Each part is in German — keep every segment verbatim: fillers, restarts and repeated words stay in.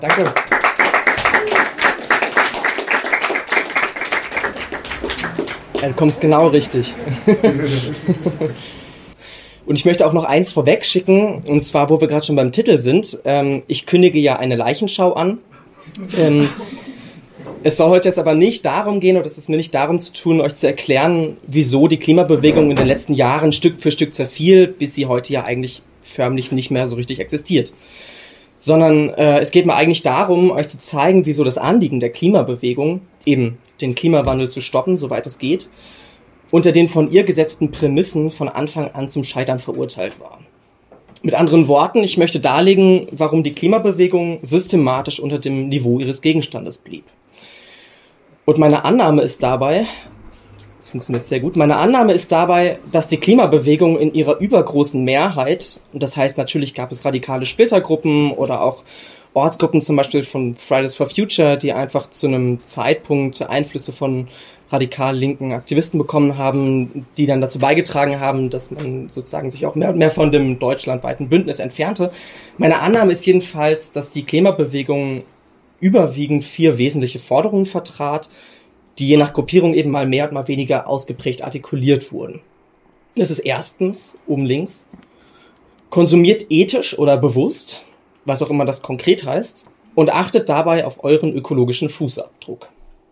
Danke. Ja, du kommst genau richtig. Und ich möchte auch noch eins vorweg schicken, und zwar, wo wir gerade schon beim Titel sind. Ähm, ich kündige ja eine Leichenschau an. Ähm, es soll heute jetzt aber nicht darum gehen, oder es ist mir nicht darum zu tun, euch zu erklären, wieso die Klimabewegung in den letzten Jahren Stück für Stück zerfiel, bis sie heute ja eigentlich förmlich nicht mehr so richtig existiert. Sondern äh, es geht mir eigentlich darum, euch zu zeigen, wieso das Anliegen der Klimabewegung, eben den Klimawandel zu stoppen, soweit es geht, unter den von ihr gesetzten Prämissen von Anfang an zum Scheitern verurteilt war. Mit anderen Worten, ich möchte darlegen, warum die Klimabewegung systematisch unter dem Niveau ihres Gegenstandes blieb. Und meine Annahme ist dabei, das funktioniert sehr gut, meine Annahme ist dabei, dass die Klimabewegung in ihrer übergroßen Mehrheit, und das heißt natürlich gab es radikale Splittergruppen oder auch Ortsgruppen, zum Beispiel von Fridays for Future, die einfach zu einem Zeitpunkt Einflüsse von radikal linken Aktivisten bekommen haben, die dann dazu beigetragen haben, dass man sozusagen sich auch mehr und mehr von dem deutschlandweiten Bündnis entfernte. Meine Annahme ist jedenfalls, dass die Klimabewegung überwiegend vier wesentliche Forderungen vertrat, die je nach Gruppierung eben mal mehr und mal weniger ausgeprägt artikuliert wurden. Das ist erstens, oben links, konsumiert ethisch oder bewusst, was auch immer das konkret heißt, und achtet dabei auf euren ökologischen Fußabdruck.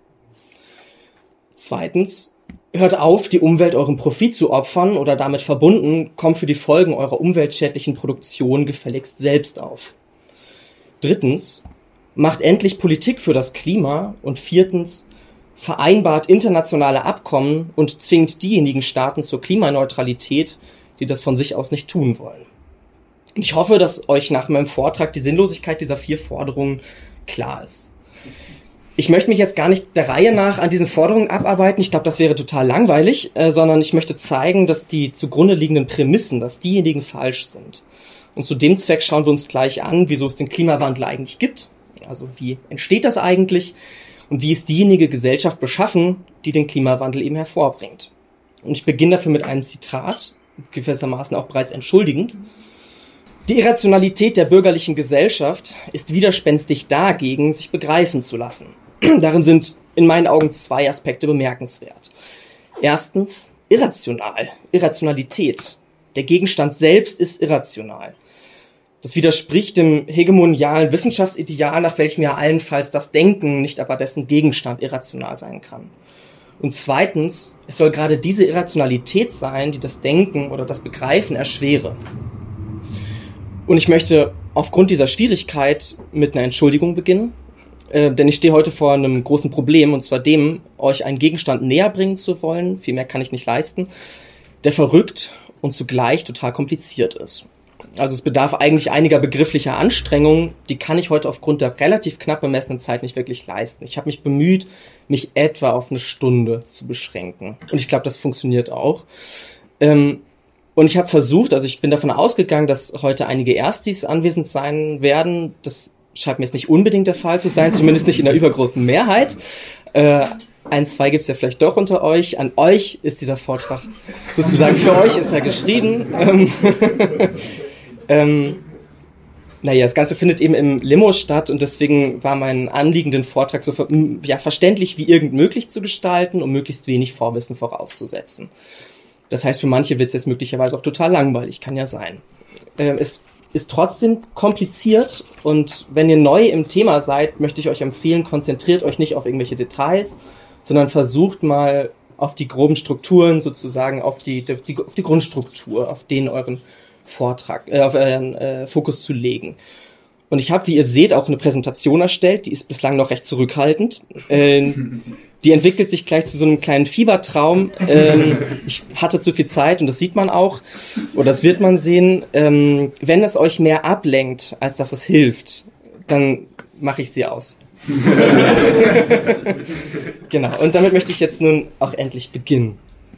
Zweitens, hört auf, die Umwelt eurem Profit zu opfern oder damit verbunden, kommt für die Folgen eurer umweltschädlichen Produktion gefälligst selbst auf. Drittens, macht endlich Politik für das Klima. Und viertens, vereinbart internationale Abkommen und zwingt diejenigen Staaten zur Klimaneutralität, die das von sich aus nicht tun wollen. Und ich hoffe, dass euch nach meinem Vortrag die Sinnlosigkeit dieser vier Forderungen klar ist. Ich möchte mich jetzt gar nicht der Reihe nach an diesen Forderungen abarbeiten, ich glaube, das wäre total langweilig, äh, sondern ich möchte zeigen, dass die zugrunde liegenden Prämissen, dass diejenigen falsch sind. Und zu dem Zweck schauen wir uns gleich an, wieso es den Klimawandel eigentlich gibt, also wie entsteht das eigentlich und wie ist diejenige Gesellschaft beschaffen, die den Klimawandel eben hervorbringt. Und ich beginne dafür mit einem Zitat, gewissermaßen auch bereits entschuldigend. Die Irrationalität der bürgerlichen Gesellschaft ist widerspenstig dagegen, sich begreifen zu lassen. Darin sind in meinen Augen zwei Aspekte bemerkenswert. Erstens, irrational, Irrationalität. Der Gegenstand selbst ist irrational. Das widerspricht dem hegemonialen Wissenschaftsideal, nach welchem ja allenfalls das Denken, nicht aber dessen Gegenstand irrational sein kann. Und zweitens, es soll gerade diese Irrationalität sein, die das Denken oder das Begreifen erschwere. Und ich möchte aufgrund dieser Schwierigkeit mit einer Entschuldigung beginnen, äh, denn ich stehe heute vor einem großen Problem, und zwar dem, euch einen Gegenstand näher bringen zu wollen, viel mehr kann ich nicht leisten, der verrückt und zugleich total kompliziert ist. Also es bedarf eigentlich einiger begrifflicher Anstrengungen, die kann ich heute aufgrund der relativ knapp bemessenen Zeit nicht wirklich leisten. Ich habe mich bemüht, mich etwa auf eine Stunde zu beschränken. Und ich glaube, das funktioniert auch. Ähm, und ich habe versucht, also ich bin davon ausgegangen, dass heute einige Erstis anwesend sein werden. Das scheint mir jetzt nicht unbedingt der Fall zu sein, zumindest nicht in der übergroßen Mehrheit. Äh, Ein, zwei gibt's ja vielleicht doch unter euch. An euch ist dieser Vortrag sozusagen, für euch ist er geschrieben. Ähm, ähm, naja, das Ganze findet eben im Limo statt und deswegen war mein Anliegen, den Vortrag so ja, verständlich wie irgend möglich zu gestalten, um möglichst wenig Vorwissen vorauszusetzen. Das heißt, für manche wird's jetzt möglicherweise auch total langweilig, kann ja sein. Ähm, es ist trotzdem kompliziert und wenn ihr neu im Thema seid, möchte ich euch empfehlen, konzentriert euch nicht auf irgendwelche Details, sondern versucht mal auf die groben Strukturen sozusagen, auf die, die, auf die Grundstruktur, auf den euren Vortrag, äh, auf euren äh, Fokus zu legen. Und ich habe, wie ihr seht, auch eine Präsentation erstellt, die ist bislang noch recht zurückhaltend. Äh, die entwickelt sich gleich zu so einem kleinen Fiebertraum. Ähm, ich hatte zu viel Zeit und das sieht man auch, oder das wird man sehen. Ähm, wenn es euch mehr ablenkt, als dass es hilft, dann mache ich sie aus. Genau, und damit möchte ich jetzt nun auch endlich beginnen.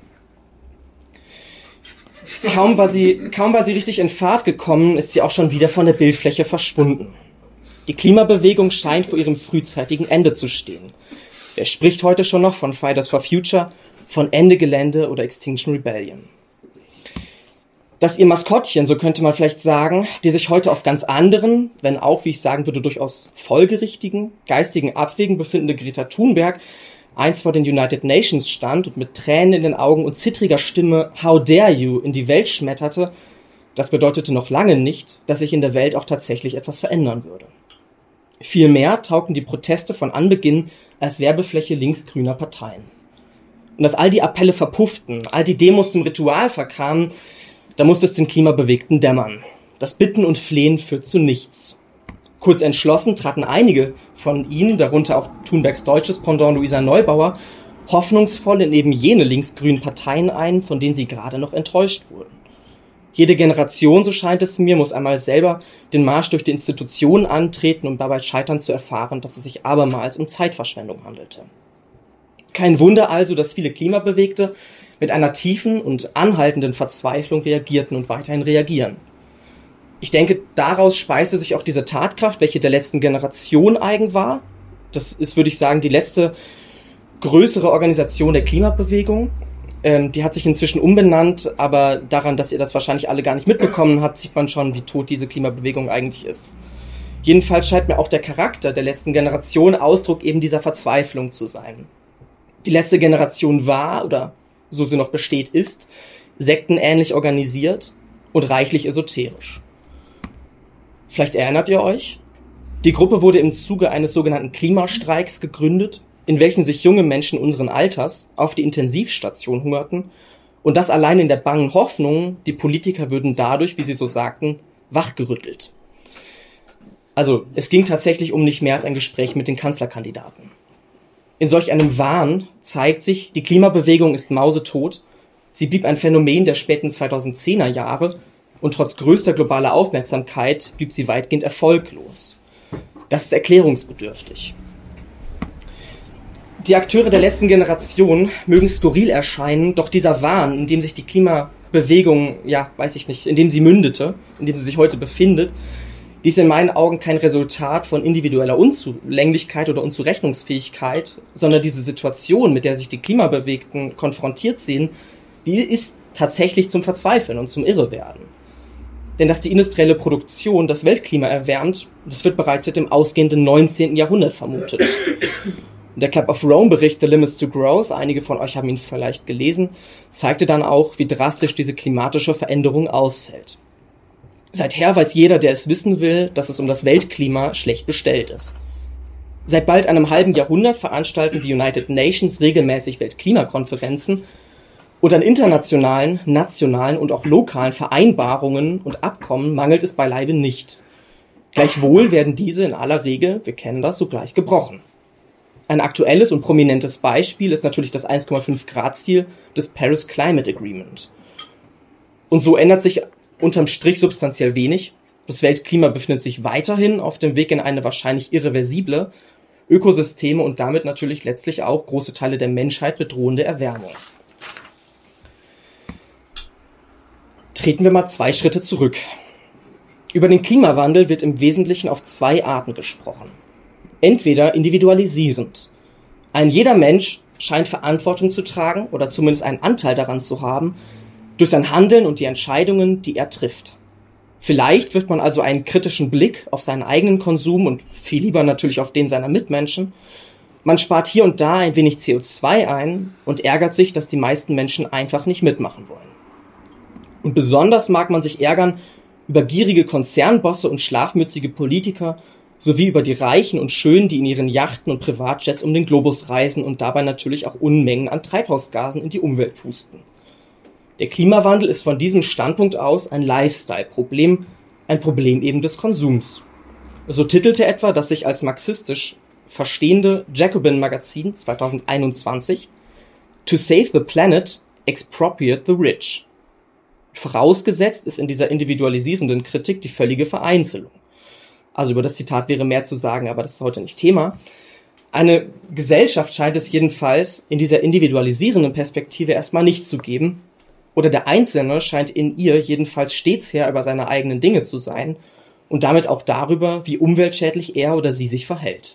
Kaum war sie, kaum war sie richtig in Fahrt gekommen, ist sie auch schon wieder von der Bildfläche verschwunden. Die Klimabewegung scheint vor ihrem frühzeitigen Ende zu stehen. Wer spricht heute schon noch von Fridays for Future, von Ende Gelände oder Extinction Rebellion? dass ihr Maskottchen, so könnte man vielleicht sagen, die sich heute auf ganz anderen, wenn auch, wie ich sagen würde, durchaus folgerichtigen, geistigen Abwägen befindende Greta Thunberg einst vor den United Nations stand und mit Tränen in den Augen und zittriger Stimme "How dare you" in die Welt schmetterte, das bedeutete noch lange nicht, dass sich in der Welt auch tatsächlich etwas verändern würde. Vielmehr taugten die Proteste von Anbeginn als Werbefläche linksgrüner Parteien. Und dass all die Appelle verpufften, all die Demos zum Ritual verkamen, da musste es den Klimabewegten dämmern. Das Bitten und Flehen führt zu nichts. Kurz entschlossen traten einige von ihnen, darunter auch Thunbergs deutsches Pendant Luisa Neubauer, hoffnungsvoll in eben jene linksgrünen Parteien ein, von denen sie gerade noch enttäuscht wurden. Jede Generation, so scheint es mir, muss einmal selber den Marsch durch die Institutionen antreten, um dabei scheitern zu erfahren, dass es sich abermals um Zeitverschwendung handelte. Kein Wunder also, dass viele Klimabewegte mit einer tiefen und anhaltenden Verzweiflung reagierten und weiterhin reagieren. Ich denke, daraus speiste sich auch diese Tatkraft, welche der letzten Generation eigen war. Das ist, würde ich sagen, die letzte größere Organisation der Klimabewegung. Ähm, die hat sich inzwischen umbenannt, aber daran, dass ihr das wahrscheinlich alle gar nicht mitbekommen habt, sieht man schon, wie tot diese Klimabewegung eigentlich ist. Jedenfalls scheint mir auch der Charakter der letzten Generation Ausdruck eben dieser Verzweiflung zu sein. Die letzte Generation war, oder so sie noch besteht, ist sektenähnlich organisiert und reichlich esoterisch. Vielleicht erinnert ihr euch? Die Gruppe wurde im Zuge eines sogenannten Klimastreiks gegründet, in welchen sich junge Menschen unseren Alters auf die Intensivstation hungerten, und das allein in der bangen Hoffnung, die Politiker würden dadurch, wie sie so sagten, wachgerüttelt. Also, es ging tatsächlich um nicht mehr als ein Gespräch mit den Kanzlerkandidaten. In solch einem Wahn zeigt sich, die Klimabewegung ist mausetot, sie blieb ein Phänomen der späten zweitausendzehner Jahre und trotz größter globaler Aufmerksamkeit blieb sie weitgehend erfolglos. Das ist erklärungsbedürftig. Die Akteure der letzten Generation mögen skurril erscheinen, doch dieser Wahn, in dem sich die Klimabewegung, ja, weiß ich nicht, in dem sie mündete, in dem sie sich heute befindet, die ist in meinen Augen kein Resultat von individueller Unzulänglichkeit oder Unzurechnungsfähigkeit, sondern diese Situation, mit der sich die Klimabewegten konfrontiert sehen, die ist tatsächlich zum Verzweifeln und zum Irrewerden. Denn dass die industrielle Produktion das Weltklima erwärmt, das wird bereits seit dem ausgehenden neunzehnten Jahrhundert vermutet. Der Club of Rome-Bericht The Limits to Growth, einige von euch haben ihn vielleicht gelesen, zeigte dann auch, wie drastisch diese klimatische Veränderung ausfällt. Seither weiß jeder, der es wissen will, dass es um das Weltklima schlecht bestellt ist. Seit bald einem halben Jahrhundert veranstalten die United Nations regelmäßig Weltklimakonferenzen und an internationalen, nationalen und auch lokalen Vereinbarungen und Abkommen mangelt es beileibe nicht. Gleichwohl werden diese in aller Regel, wir kennen das, sogleich gebrochen. Ein aktuelles und prominentes Beispiel ist natürlich das eins Komma fünf Grad Ziel des Paris Climate Agreement. Und so ändert sich unterm Strich substanziell wenig. Das Weltklima befindet sich weiterhin auf dem Weg in eine wahrscheinlich irreversible Ökosysteme und damit natürlich letztlich auch große Teile der Menschheit bedrohende Erwärmung. Treten wir mal zwei Schritte zurück. Über den Klimawandel wird im Wesentlichen auf zwei Arten gesprochen. Entweder individualisierend. Ein jeder Mensch scheint Verantwortung zu tragen oder zumindest einen Anteil daran zu haben, durch sein Handeln und die Entscheidungen, die er trifft. Vielleicht wirft man also einen kritischen Blick auf seinen eigenen Konsum und viel lieber natürlich auf den seiner Mitmenschen. Man spart hier und da ein wenig C O zwei ein und ärgert sich, dass die meisten Menschen einfach nicht mitmachen wollen. Und besonders mag man sich ärgern über gierige Konzernbosse und schlafmützige Politiker, sowie über die Reichen und Schönen, die in ihren Yachten und Privatjets um den Globus reisen und dabei natürlich auch Unmengen an Treibhausgasen in die Umwelt pusten. Der Klimawandel ist von diesem Standpunkt aus ein Lifestyle-Problem, ein Problem eben des Konsums. So titelte etwa das sich als marxistisch verstehende Jacobin-Magazin zweitausendeinundzwanzig To Save the Planet, Expropriate the Rich. Vorausgesetzt ist in dieser individualisierenden Kritik die völlige Vereinzelung. Also über das Zitat wäre mehr zu sagen, aber das ist heute nicht Thema. Eine Gesellschaft scheint es jedenfalls in dieser individualisierenden Perspektive erstmal nicht zu geben, oder der Einzelne scheint in ihr jedenfalls stets Herr über seine eigenen Dinge zu sein und damit auch darüber, wie umweltschädlich er oder sie sich verhält.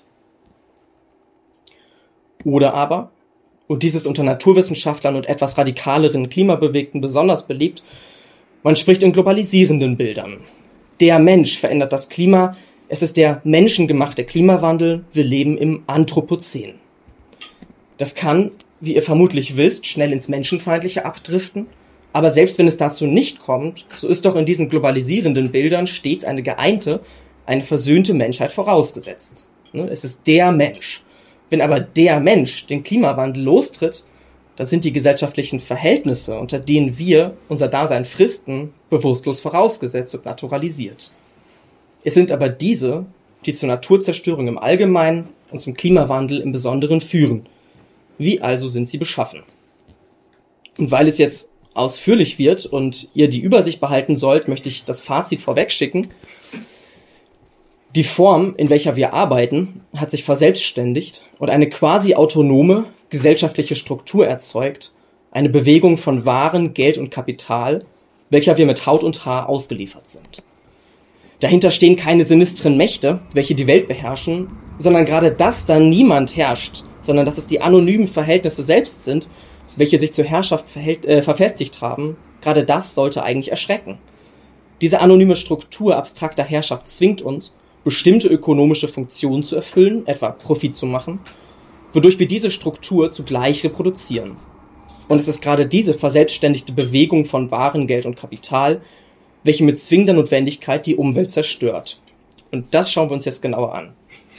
Oder aber, und dies ist unter Naturwissenschaftlern und etwas radikaleren Klimabewegten besonders beliebt, Man spricht in globalisierenden Bildern. Der Mensch verändert das Klima. Es ist der menschengemachte Klimawandel. Wir leben im Anthropozän. Das kann, wie ihr vermutlich wisst, schnell ins Menschenfeindliche abdriften. Aber selbst wenn es dazu nicht kommt, so ist doch in diesen globalisierenden Bildern stets eine geeinte, eine versöhnte Menschheit vorausgesetzt. Es ist der Mensch. Wenn aber der Mensch den Klimawandel lostritt, dann sind die gesellschaftlichen Verhältnisse, unter denen wir unser Dasein fristen, bewusstlos vorausgesetzt und naturalisiert. Es sind aber diese, die zur Naturzerstörung im Allgemeinen und zum Klimawandel im Besonderen führen. Wie also sind sie beschaffen? Und weil es jetzt ausführlich wird und ihr die Übersicht behalten sollt, möchte ich das Fazit vorwegschicken. Die Form, in welcher wir arbeiten, hat sich verselbstständigt und eine quasi autonome gesellschaftliche Struktur erzeugt, eine Bewegung von Waren, Geld und Kapital, welcher wir mit Haut und Haar ausgeliefert sind. Dahinter stehen keine sinistren Mächte, welche die Welt beherrschen, sondern gerade dass da niemand herrscht, sondern dass es die anonymen Verhältnisse selbst sind, welche sich zur Herrschaft verhält, äh, verfestigt haben, gerade das sollte eigentlich erschrecken. Diese anonyme Struktur abstrakter Herrschaft zwingt uns, bestimmte ökonomische Funktionen zu erfüllen, etwa Profit zu machen, wodurch wir diese Struktur zugleich reproduzieren. Und es ist gerade diese verselbstständigte Bewegung von Waren, Geld und Kapital, welche mit zwingender Notwendigkeit die Umwelt zerstört. Und das schauen wir uns jetzt genauer an.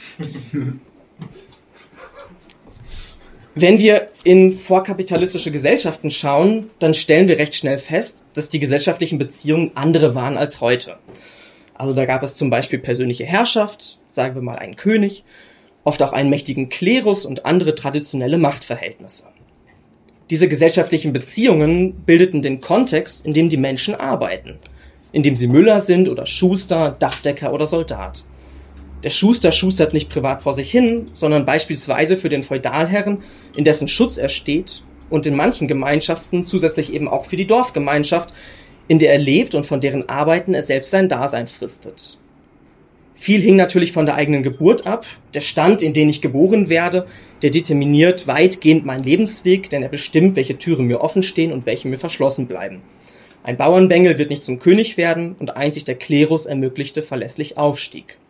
Wenn wir in vorkapitalistische Gesellschaften schauen, dann stellen wir recht schnell fest, dass die gesellschaftlichen Beziehungen andere waren als heute. Also da gab es zum Beispiel persönliche Herrschaft, sagen wir mal einen König, oft auch einen mächtigen Klerus und andere traditionelle Machtverhältnisse. Diese gesellschaftlichen Beziehungen bildeten den Kontext, in dem die Menschen arbeiten, in dem sie Müller sind oder Schuster, Dachdecker oder Soldat. Der Schuster schustert nicht privat vor sich hin, sondern beispielsweise für den Feudalherren, in dessen Schutz er steht, und in manchen Gemeinschaften zusätzlich eben auch für die Dorfgemeinschaft, in der er lebt und von deren Arbeiten er selbst sein Dasein fristet. Viel hing natürlich von der eigenen Geburt ab. Der Stand, in den ich geboren werde, der determiniert weitgehend meinen Lebensweg, denn er bestimmt, welche Türen mir offen stehen und welche mir verschlossen bleiben. Ein Bauernbengel wird nicht zum König werden und einzig der Klerus ermöglichte verlässlich Aufstieg.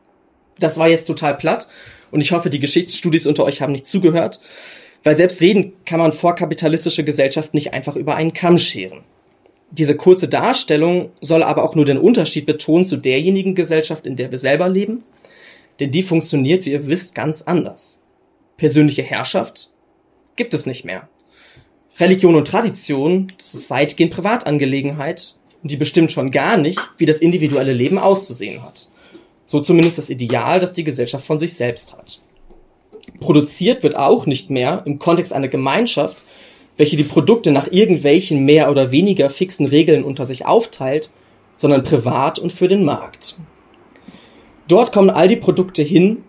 Das war jetzt total platt und ich hoffe, die Geschichtsstudis unter euch haben nicht zugehört, weil selbst reden kann man vorkapitalistische Gesellschaft nicht einfach über einen Kamm scheren. Diese kurze Darstellung soll aber auch nur den Unterschied betonen zu derjenigen Gesellschaft, in der wir selber leben, denn die funktioniert, wie ihr wisst, ganz anders. Persönliche Herrschaft gibt es nicht mehr. Religion und Tradition, das ist weitgehend Privatangelegenheit und die bestimmt schon gar nicht, wie das individuelle Leben auszusehen hat. So zumindest das Ideal, das die Gesellschaft von sich selbst hat. Produziert wird auch nicht mehr im Kontext einer Gemeinschaft, welche die Produkte nach irgendwelchen mehr oder weniger fixen Regeln unter sich aufteilt, sondern privat und für den Markt. Dort kommen all die Produkte hin,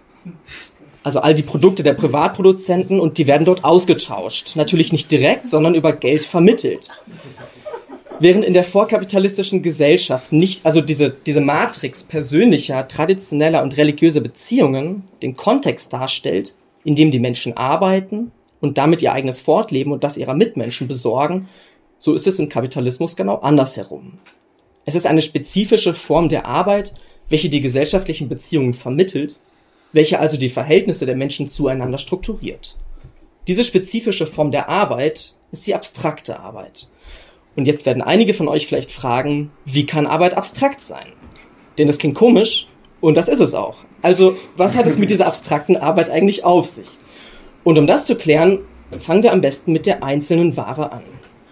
also all die Produkte der Privatproduzenten, und die werden dort ausgetauscht. Natürlich nicht direkt, sondern über Geld vermittelt. Während in der vorkapitalistischen Gesellschaft nicht, also diese, diese Matrix persönlicher, traditioneller und religiöser Beziehungen den Kontext darstellt, in dem die Menschen arbeiten und damit ihr eigenes Fortleben und das ihrer Mitmenschen besorgen, so ist es im Kapitalismus genau andersherum. Es ist eine spezifische Form der Arbeit, welche die gesellschaftlichen Beziehungen vermittelt, welche also die Verhältnisse der Menschen zueinander strukturiert. Diese spezifische Form der Arbeit ist die abstrakte Arbeit. Und jetzt werden einige von euch vielleicht fragen, wie kann Arbeit abstrakt sein? Denn das klingt komisch und das ist es auch. Also, was hat es mit dieser abstrakten Arbeit eigentlich auf sich? Und um das zu klären, fangen wir am besten mit der einzelnen Ware an.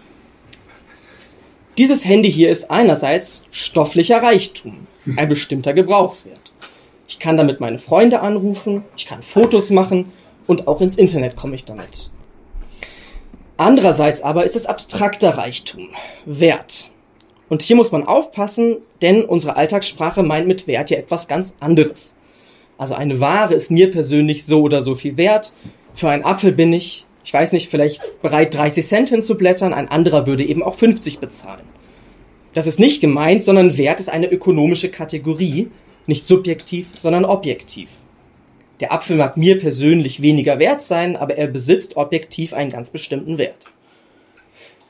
Dieses Handy hier ist einerseits stofflicher Reichtum, ein bestimmter Gebrauchswert. Ich kann damit meine Freunde anrufen, ich kann Fotos machen und auch ins Internet komme ich damit. Andererseits aber ist es abstrakter Reichtum, Wert. Und hier muss man aufpassen, denn unsere Alltagssprache meint mit Wert ja etwas ganz anderes. Also eine Ware ist mir persönlich so oder so viel wert. Für einen Apfel bin ich, ich weiß nicht, vielleicht bereit dreißig Cent hinzublättern, ein anderer würde eben auch fünfzig bezahlen. Das ist nicht gemeint, sondern Wert ist eine ökonomische Kategorie, nicht subjektiv, sondern objektiv. Der Apfel mag mir persönlich weniger wert sein, aber er besitzt objektiv einen ganz bestimmten Wert.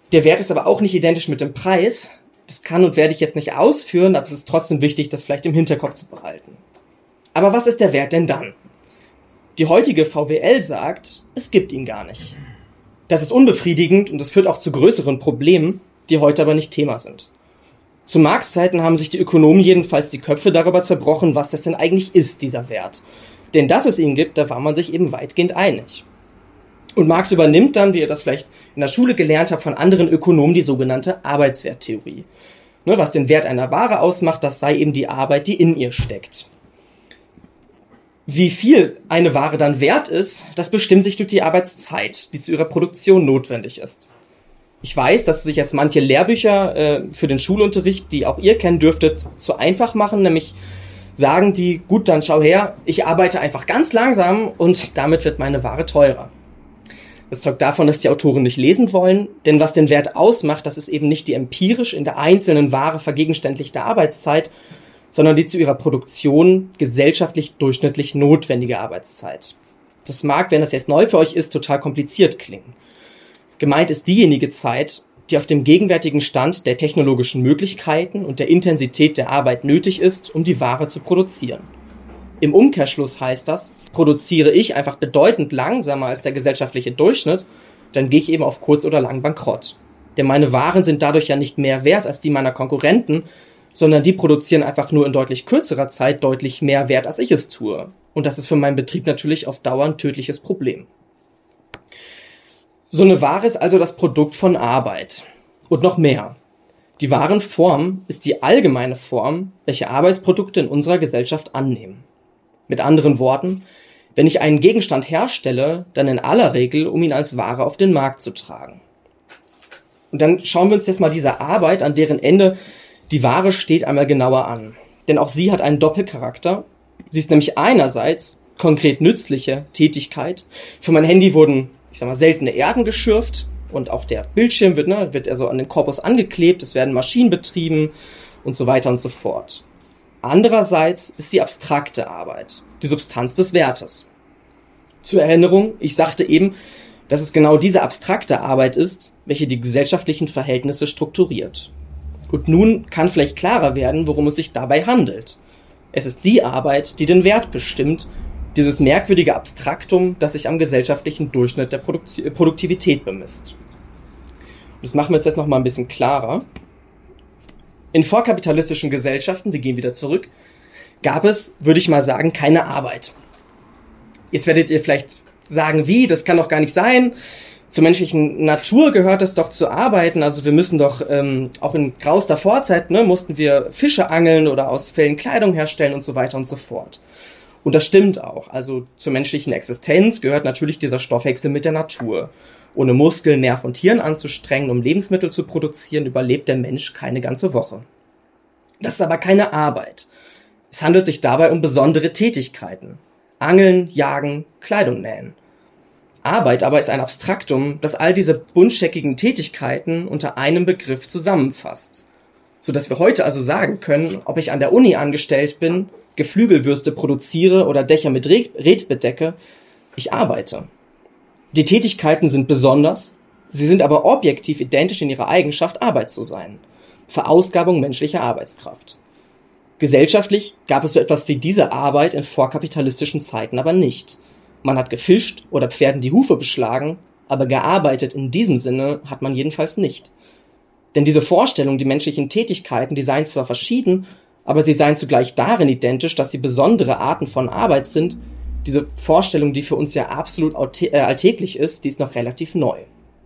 Der Wert ist aber auch nicht identisch mit dem Preis. Das kann und werde ich jetzt nicht ausführen, aber es ist trotzdem wichtig, das vielleicht im Hinterkopf zu behalten. Aber was ist der Wert denn dann? Die heutige V W L sagt, es gibt ihn gar nicht. Das ist unbefriedigend und das führt auch zu größeren Problemen, die heute aber nicht Thema sind. Zu Marx' Zeiten haben sich die Ökonomen jedenfalls die Köpfe darüber zerbrochen, was das denn eigentlich ist, dieser Wert. Denn dass es ihn gibt, da war man sich eben weitgehend einig. Und Marx übernimmt dann, wie ihr das vielleicht in der Schule gelernt habt, von anderen Ökonomen die sogenannte Arbeitswerttheorie. Ne, was den Wert einer Ware ausmacht, das sei eben die Arbeit, die in ihr steckt. Wie viel eine Ware dann wert ist, das bestimmt sich durch die Arbeitszeit, die zu ihrer Produktion notwendig ist. Ich weiß, dass sich jetzt manche Lehrbücher äh, für den Schulunterricht, die auch ihr kennen dürftet, zu einfach machen, nämlich sagen die, gut, dann schau her, ich arbeite einfach ganz langsam und damit wird meine Ware teurer. Das zeugt davon, dass die Autoren nicht lesen wollen, denn was den Wert ausmacht, das ist eben nicht die empirisch in der einzelnen Ware vergegenständlichte Arbeitszeit, sondern die zu ihrer Produktion gesellschaftlich durchschnittlich notwendige Arbeitszeit. Das mag, wenn das jetzt neu für euch ist, total kompliziert klingen. Gemeint ist diejenige Zeit, die auf dem gegenwärtigen Stand der technologischen Möglichkeiten und der Intensität der Arbeit nötig ist, um die Ware zu produzieren. Im Umkehrschluss heißt das, produziere ich einfach bedeutend langsamer als der gesellschaftliche Durchschnitt, dann gehe ich eben auf kurz oder lang bankrott. Denn meine Waren sind dadurch ja nicht mehr wert als die meiner Konkurrenten, sondern die produzieren einfach nur in deutlich kürzerer Zeit deutlich mehr Wert, als ich es tue. Und das ist für meinen Betrieb natürlich auf Dauer ein tödliches Problem. So eine Ware ist also das Produkt von Arbeit. Und noch mehr. Die Warenform ist die allgemeine Form, welche Arbeitsprodukte in unserer Gesellschaft annehmen. Mit anderen Worten, wenn ich einen Gegenstand herstelle, dann in aller Regel, um ihn als Ware auf den Markt zu tragen. Und dann schauen wir uns jetzt mal diese Arbeit, an deren Ende die Ware steht, einmal genauer an. Denn auch sie hat einen Doppelcharakter. Sie ist nämlich einerseits konkret nützliche Tätigkeit. Für mein Handy wurden, ich sag mal, seltene Erden geschürft und auch der Bildschirm wird, ne, wird also an den Korpus angeklebt, es werden Maschinen betrieben und so weiter und so fort. Andererseits ist die abstrakte Arbeit, die Substanz des Wertes. Zur Erinnerung, ich sagte eben, dass es genau diese abstrakte Arbeit ist, welche die gesellschaftlichen Verhältnisse strukturiert. Und nun kann vielleicht klarer werden, worum es sich dabei handelt. Es ist die Arbeit, die den Wert bestimmt, dieses merkwürdige Abstraktum, das sich am gesellschaftlichen Durchschnitt der Produk- Produktivität bemisst. Das machen wir uns jetzt noch mal ein bisschen klarer. In vorkapitalistischen Gesellschaften, wir gehen wieder zurück, gab es, würde ich mal sagen, keine Arbeit. Jetzt werdet ihr vielleicht sagen, wie, das kann doch gar nicht sein. Zur menschlichen Natur gehört es doch zu arbeiten. Also wir müssen doch, ähm, auch in grauster Vorzeit, ne, mussten wir Fische angeln oder aus Fellen Kleidung herstellen und so weiter und so fort. Und das stimmt auch. Also zur menschlichen Existenz gehört natürlich dieser Stoffwechsel mit der Natur. Ohne Muskeln, Nerv und Hirn anzustrengen, um Lebensmittel zu produzieren, überlebt der Mensch keine ganze Woche. Das ist aber keine Arbeit. Es handelt sich dabei um besondere Tätigkeiten. Angeln, jagen, Kleidung nähen. Arbeit aber ist ein Abstraktum, das all diese buntscheckigen Tätigkeiten unter einem Begriff zusammenfasst. Sodass wir heute also sagen können, ob ich an der Uni angestellt bin, Geflügelwürste produziere oder Dächer mit Red bedecke, ich arbeite. Die Tätigkeiten sind besonders, sie sind aber objektiv identisch in ihrer Eigenschaft, Arbeit zu sein. Verausgabung menschlicher Arbeitskraft. Gesellschaftlich gab es so etwas wie diese Arbeit in vorkapitalistischen Zeiten aber nicht. Man hat gefischt oder Pferden die Hufe beschlagen, aber gearbeitet in diesem Sinne hat man jedenfalls nicht. Denn diese Vorstellung, die menschlichen Tätigkeiten, die seien zwar verschieden, aber sie seien zugleich darin identisch, dass sie besondere Arten von Arbeit sind. Diese Vorstellung, die für uns ja absolut alltäglich ist, die ist noch relativ neu.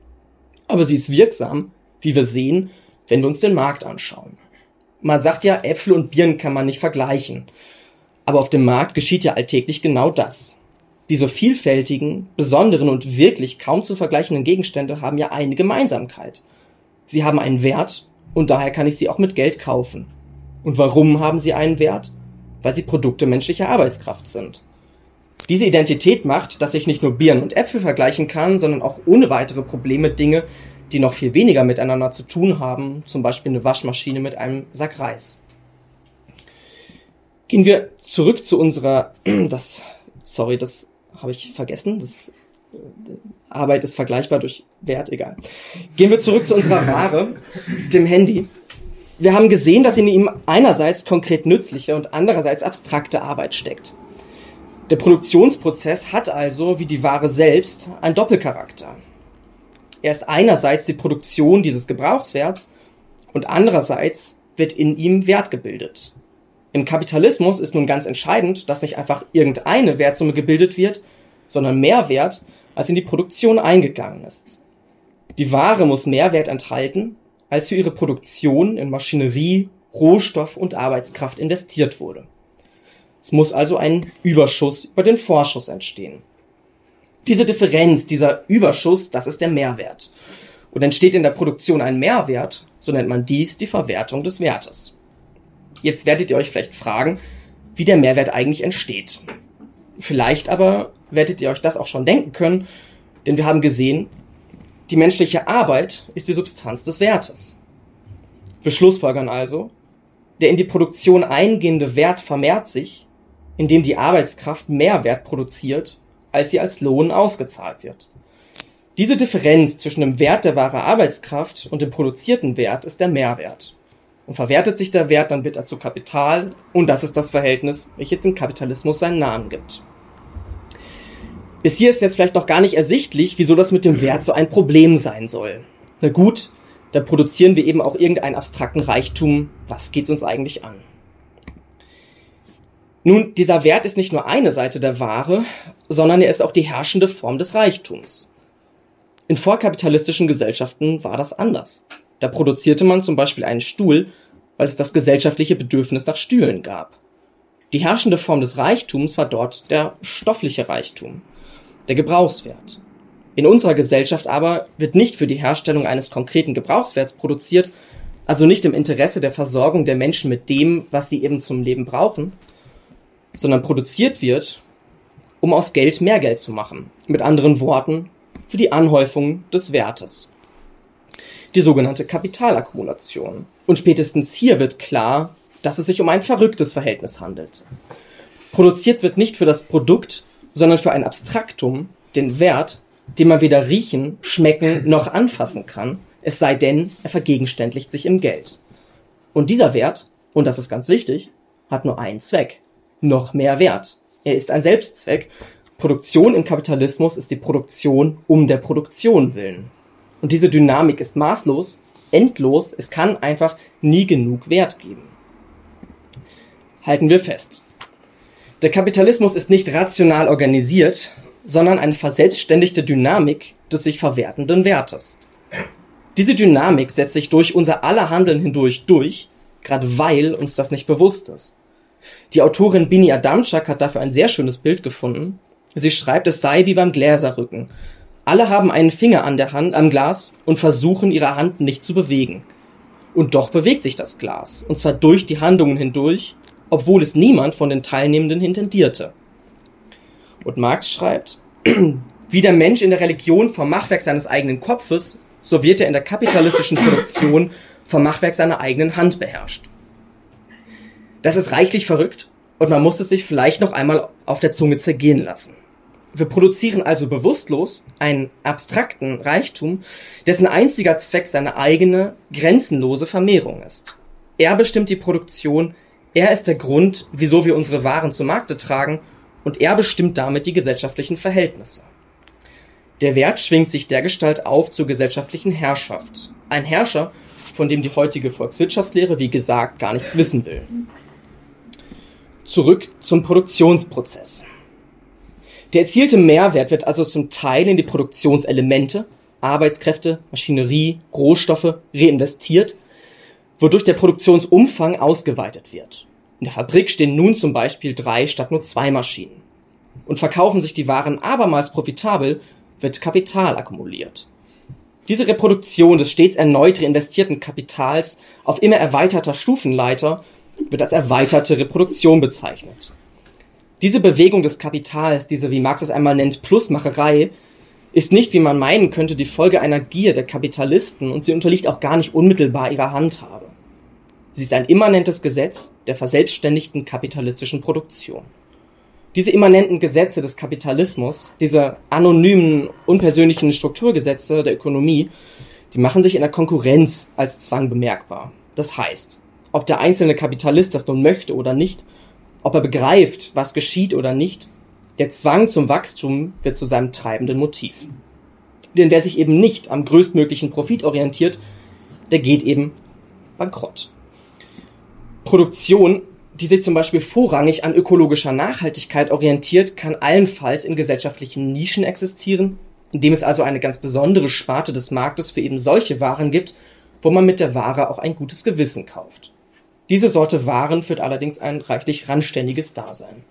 Aber sie ist wirksam, wie wir sehen, wenn wir uns den Markt anschauen. Man sagt ja, Äpfel und Birnen kann man nicht vergleichen. Aber auf dem Markt geschieht ja alltäglich genau das. Diese vielfältigen, besonderen und wirklich kaum zu vergleichenden Gegenstände haben ja eine Gemeinsamkeit. Sie haben einen Wert und daher kann ich sie auch mit Geld kaufen. Und warum haben sie einen Wert? Weil sie Produkte menschlicher Arbeitskraft sind. Diese Identität macht, dass ich nicht nur Birnen und Äpfel vergleichen kann, sondern auch ohne weitere Probleme Dinge, die noch viel weniger miteinander zu tun haben, zum Beispiel eine Waschmaschine mit einem Sack Reis. Gehen wir zurück zu unserer, das, sorry, das habe ich vergessen, das Arbeit ist vergleichbar durch Wert, egal. Gehen wir zurück zu unserer Ware, dem Handy. Wir haben gesehen, dass in ihm einerseits konkret nützliche und andererseits abstrakte Arbeit steckt. Der Produktionsprozess hat also, wie die Ware selbst, einen Doppelcharakter. Er ist einerseits die Produktion dieses Gebrauchswerts und andererseits wird in ihm Wert gebildet. Im Kapitalismus ist nun ganz entscheidend, dass nicht einfach irgendeine Wertsumme gebildet wird, sondern mehr Wert, als in die Produktion eingegangen ist. Die Ware muss mehr Wert enthalten, als für ihre Produktion in Maschinerie, Rohstoff und Arbeitskraft investiert wurde. Es muss also ein Überschuss über den Vorschuss entstehen. Diese Differenz, dieser Überschuss, das ist der Mehrwert. Und entsteht in der Produktion ein Mehrwert, so nennt man dies die Verwertung des Wertes. Jetzt werdet ihr euch vielleicht fragen, wie der Mehrwert eigentlich entsteht. Vielleicht aber werdet ihr euch das auch schon denken können, denn wir haben gesehen, die menschliche Arbeit ist die Substanz des Wertes. Wir schlussfolgern also, der in die Produktion eingehende Wert vermehrt sich, indem die Arbeitskraft mehr Wert produziert, als sie als Lohn ausgezahlt wird. Diese Differenz zwischen dem Wert der wahren Arbeitskraft und dem produzierten Wert ist der Mehrwert. Und verwertet sich der Wert, dann wird er zu Kapital, und das ist das Verhältnis, welches dem Kapitalismus seinen Namen gibt. Bis hier ist jetzt vielleicht noch gar nicht ersichtlich, wieso das mit dem Wert so ein Problem sein soll. Na gut, dann produzieren wir eben auch irgendeinen abstrakten Reichtum. Was geht's uns eigentlich an? Nun, dieser Wert ist nicht nur eine Seite der Ware, sondern er ist auch die herrschende Form des Reichtums. In vorkapitalistischen Gesellschaften war das anders. Da produzierte man zum Beispiel einen Stuhl, weil es das gesellschaftliche Bedürfnis nach Stühlen gab. Die herrschende Form des Reichtums war dort der stoffliche Reichtum, der Gebrauchswert. In unserer Gesellschaft aber wird nicht für die Herstellung eines konkreten Gebrauchswerts produziert, also nicht im Interesse der Versorgung der Menschen mit dem, was sie eben zum Leben brauchen, sondern produziert wird, um aus Geld mehr Geld zu machen. Mit anderen Worten, für die Anhäufung des Wertes. Die sogenannte Kapitalakkumulation. Und spätestens hier wird klar, dass es sich um ein verrücktes Verhältnis handelt. Produziert wird nicht für das Produkt, sondern für ein Abstraktum, den Wert, den man weder riechen, schmecken noch anfassen kann, es sei denn, er vergegenständlicht sich im Geld. Und dieser Wert, und das ist ganz wichtig, hat nur einen Zweck: noch mehr Wert. Er ist ein Selbstzweck. Produktion im Kapitalismus ist die Produktion um der Produktion willen. Und diese Dynamik ist maßlos, endlos, es kann einfach nie genug Wert geben. Halten wir fest. Der Kapitalismus ist nicht rational organisiert, sondern eine verselbstständigte Dynamik des sich verwertenden Wertes. Diese Dynamik setzt sich durch unser aller Handeln hindurch durch, gerade weil uns das nicht bewusst ist. Die Autorin Bini Adamczak hat dafür ein sehr schönes Bild gefunden. Sie schreibt, es sei wie beim Gläserrücken. Alle haben einen Finger an der Hand, am Glas und versuchen, ihre Hand nicht zu bewegen. Und doch bewegt sich das Glas, und zwar durch die Handlungen hindurch, obwohl es niemand von den Teilnehmenden intendierte. Und Marx schreibt, wie der Mensch in der Religion vom Machwerk seines eigenen Kopfes, so wird er in der kapitalistischen Produktion vom Machwerk seiner eigenen Hand beherrscht. Das ist reichlich verrückt und man muss es sich vielleicht noch einmal auf der Zunge zergehen lassen. Wir produzieren also bewusstlos einen abstrakten Reichtum, dessen einziger Zweck seine eigene, grenzenlose Vermehrung ist. Er bestimmt die Produktion, er ist der Grund, wieso wir unsere Waren zu Markte tragen, und er bestimmt damit die gesellschaftlichen Verhältnisse. Der Wert schwingt sich dergestalt auf zur gesellschaftlichen Herrschaft. Ein Herrscher, von dem die heutige Volkswirtschaftslehre, wie gesagt, gar nichts wissen will. Zurück zum Produktionsprozess. Der erzielte Mehrwert wird also zum Teil in die Produktionselemente, Arbeitskräfte, Maschinerie, Rohstoffe reinvestiert, wodurch der Produktionsumfang ausgeweitet wird. In der Fabrik stehen nun zum Beispiel drei statt nur zwei Maschinen. Und verkaufen sich die Waren abermals profitabel, wird Kapital akkumuliert. Diese Reproduktion des stets erneut reinvestierten Kapitals auf immer erweiterter Stufenleiter wird als erweiterte Reproduktion bezeichnet. Diese Bewegung des Kapitals, diese, wie Marx es einmal nennt, Plusmacherei, ist nicht, wie man meinen könnte, die Folge einer Gier der Kapitalisten, und sie unterliegt auch gar nicht unmittelbar ihrer Handhabe. Sie ist ein immanentes Gesetz der verselbstständigten kapitalistischen Produktion. Diese immanenten Gesetze des Kapitalismus, diese anonymen, unpersönlichen Strukturgesetze der Ökonomie, die machen sich in der Konkurrenz als Zwang bemerkbar. Das heißt, ob der einzelne Kapitalist das nun möchte oder nicht, ob er begreift, was geschieht oder nicht, der Zwang zum Wachstum wird zu seinem treibenden Motiv. Denn wer sich eben nicht am größtmöglichen Profit orientiert, der geht eben bankrott. Produktion, die sich zum Beispiel vorrangig an ökologischer Nachhaltigkeit orientiert, kann allenfalls in gesellschaftlichen Nischen existieren, indem es also eine ganz besondere Sparte des Marktes für eben solche Waren gibt, wo man mit der Ware auch ein gutes Gewissen kauft. Diese Sorte Waren führt allerdings ein reichlich randständiges Dasein.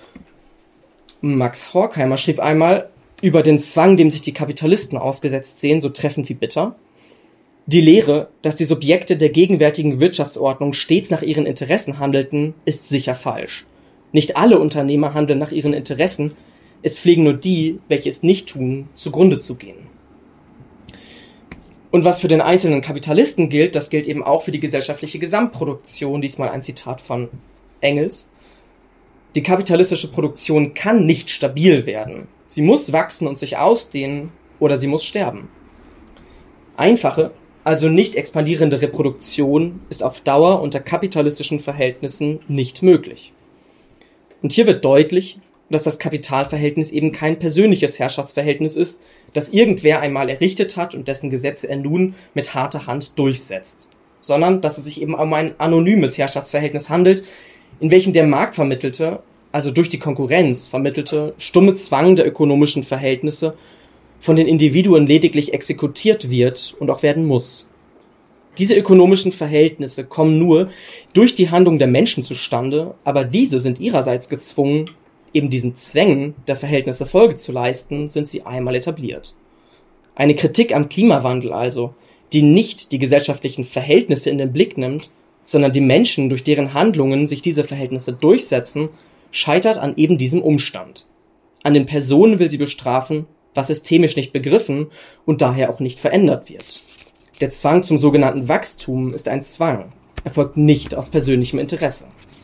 Max Horkheimer schrieb einmal über den Zwang, dem sich die Kapitalisten ausgesetzt sehen, so treffend wie bitter: Die Lehre, dass die Subjekte der gegenwärtigen Wirtschaftsordnung stets nach ihren Interessen handelten, ist sicher falsch. Nicht alle Unternehmer handeln nach ihren Interessen, es pflegen nur die, welche es nicht tun, zugrunde zu gehen. Und was für den einzelnen Kapitalisten gilt, das gilt eben auch für die gesellschaftliche Gesamtproduktion, diesmal ein Zitat von Engels. Die kapitalistische Produktion kann nicht stabil werden. Sie muss wachsen und sich ausdehnen, oder sie muss sterben. Einfache, also nicht expandierende Reproduktion ist auf Dauer unter kapitalistischen Verhältnissen nicht möglich. Und hier wird deutlich, dass das Kapitalverhältnis eben kein persönliches Herrschaftsverhältnis ist, das irgendwer einmal errichtet hat und dessen Gesetze er nun mit harter Hand durchsetzt, sondern dass es sich eben um ein anonymes Herrschaftsverhältnis handelt, in welchem der marktvermittelte, also durch die Konkurrenz vermittelte, stumme Zwang der ökonomischen Verhältnisse von den Individuen lediglich exekutiert wird und auch werden muss. Diese ökonomischen Verhältnisse kommen nur durch die Handlung der Menschen zustande, aber diese sind ihrerseits gezwungen, eben diesen Zwängen der Verhältnisse Folge zu leisten, sind sie einmal etabliert. Eine Kritik am Klimawandel also, die nicht die gesellschaftlichen Verhältnisse in den Blick nimmt, sondern die Menschen, durch deren Handlungen sich diese Verhältnisse durchsetzen, scheitert an eben diesem Umstand. An den Personen will sie bestrafen, was systemisch nicht begriffen und daher auch nicht verändert wird. Der Zwang zum sogenannten Wachstum ist ein Zwang, erfolgt nicht aus persönlichem Interesse.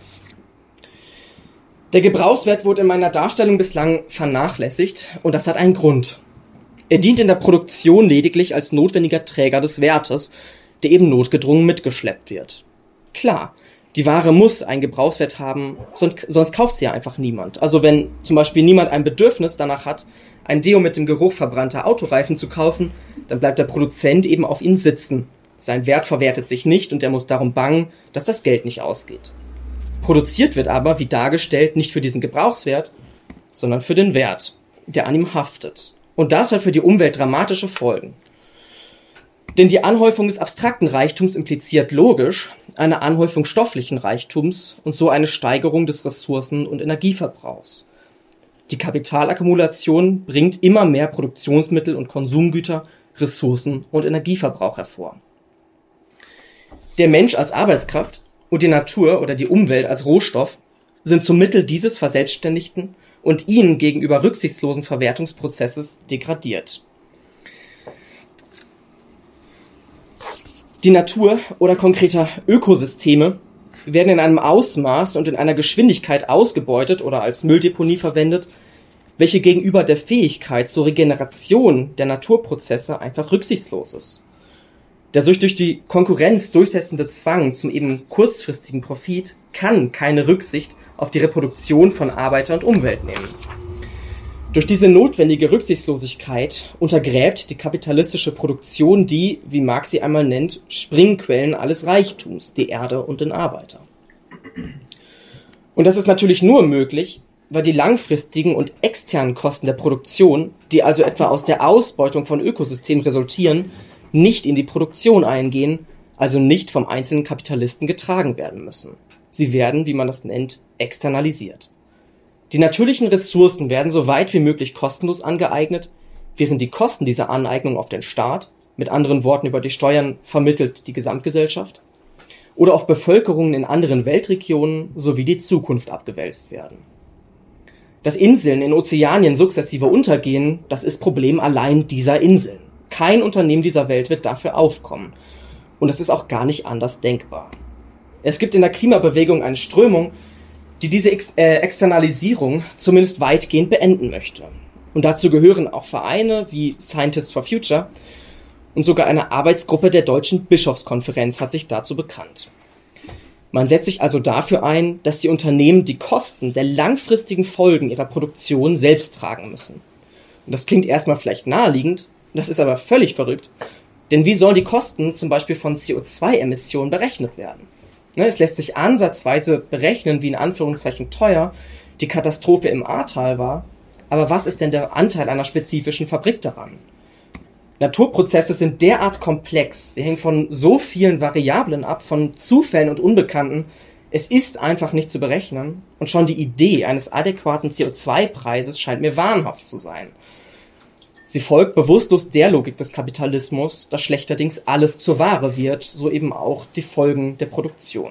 Der Gebrauchswert wurde in meiner Darstellung bislang vernachlässigt und das hat einen Grund. Er dient in der Produktion lediglich als notwendiger Träger des Wertes, der eben notgedrungen mitgeschleppt wird. Klar, die Ware muss einen Gebrauchswert haben, sonst kauft sie ja einfach niemand. Also wenn zum Beispiel niemand ein Bedürfnis danach hat, ein Deo mit dem Geruch verbrannter Autoreifen zu kaufen, dann bleibt der Produzent eben auf ihn sitzen. Sein Wert verwertet sich nicht und er muss darum bangen, dass das Geld nicht ausgeht. Produziert wird aber, wie dargestellt, nicht für diesen Gebrauchswert, sondern für den Wert, der an ihm haftet. Und das hat für die Umwelt dramatische Folgen. Denn die Anhäufung des abstrakten Reichtums impliziert logisch eine Anhäufung stofflichen Reichtums und so eine Steigerung des Ressourcen- und Energieverbrauchs. Die Kapitalakkumulation bringt immer mehr Produktionsmittel und Konsumgüter, Ressourcen und Energieverbrauch hervor. Der Mensch als Arbeitskraft und die Natur oder die Umwelt als Rohstoff sind zum Mittel dieses verselbstständigten und ihnen gegenüber rücksichtslosen Verwertungsprozesses degradiert. Die Natur oder konkreter Ökosysteme werden in einem Ausmaß und in einer Geschwindigkeit ausgebeutet oder als Mülldeponie verwendet, welche gegenüber der Fähigkeit zur Regeneration der Naturprozesse einfach rücksichtslos ist. Der sich durch die Konkurrenz durchsetzende Zwang zum eben kurzfristigen Profit kann keine Rücksicht auf die Reproduktion von Arbeiter und Umwelt nehmen. Durch diese notwendige Rücksichtslosigkeit untergräbt die kapitalistische Produktion die, wie Marx sie einmal nennt, Springquellen alles Reichtums, die Erde und den Arbeiter. Und das ist natürlich nur möglich, weil die langfristigen und externen Kosten der Produktion, die also etwa aus der Ausbeutung von Ökosystemen resultieren, nicht in die Produktion eingehen, also nicht vom einzelnen Kapitalisten getragen werden müssen. Sie werden, wie man das nennt, externalisiert. Die natürlichen Ressourcen werden so weit wie möglich kostenlos angeeignet, während die Kosten dieser Aneignung auf den Staat, mit anderen Worten über die Steuern vermittelt die Gesamtgesellschaft, oder auf Bevölkerungen in anderen Weltregionen sowie die Zukunft abgewälzt werden. Dass Inseln in Ozeanien sukzessive untergehen, das ist Problem allein dieser Inseln. Kein Unternehmen dieser Welt wird dafür aufkommen. Und es ist auch gar nicht anders denkbar. Es gibt in der Klimabewegung eine Strömung, die diese Ex äh, Externalisierung zumindest weitgehend beenden möchte. Und dazu gehören auch Vereine wie Scientists for Future und sogar eine Arbeitsgruppe der Deutschen Bischofskonferenz hat sich dazu bekannt. Man setzt sich also dafür ein, dass die Unternehmen die Kosten der langfristigen Folgen ihrer Produktion selbst tragen müssen. Und das klingt erstmal vielleicht naheliegend, das ist aber völlig verrückt, denn wie sollen die Kosten zum Beispiel von C O zwei Emissionen berechnet werden? Es lässt sich ansatzweise berechnen, wie in Anführungszeichen teuer die Katastrophe im Ahrtal war, aber was ist denn der Anteil einer spezifischen Fabrik daran? Naturprozesse sind derart komplex, sie hängen von so vielen Variablen ab, von Zufällen und Unbekannten, es ist einfach nicht zu berechnen und schon die Idee eines adäquaten C O zwei Preises scheint mir wahnhaft zu sein. Sie folgt bewusstlos der Logik des Kapitalismus, dass schlechterdings alles zur Ware wird, so eben auch die Folgen der Produktion.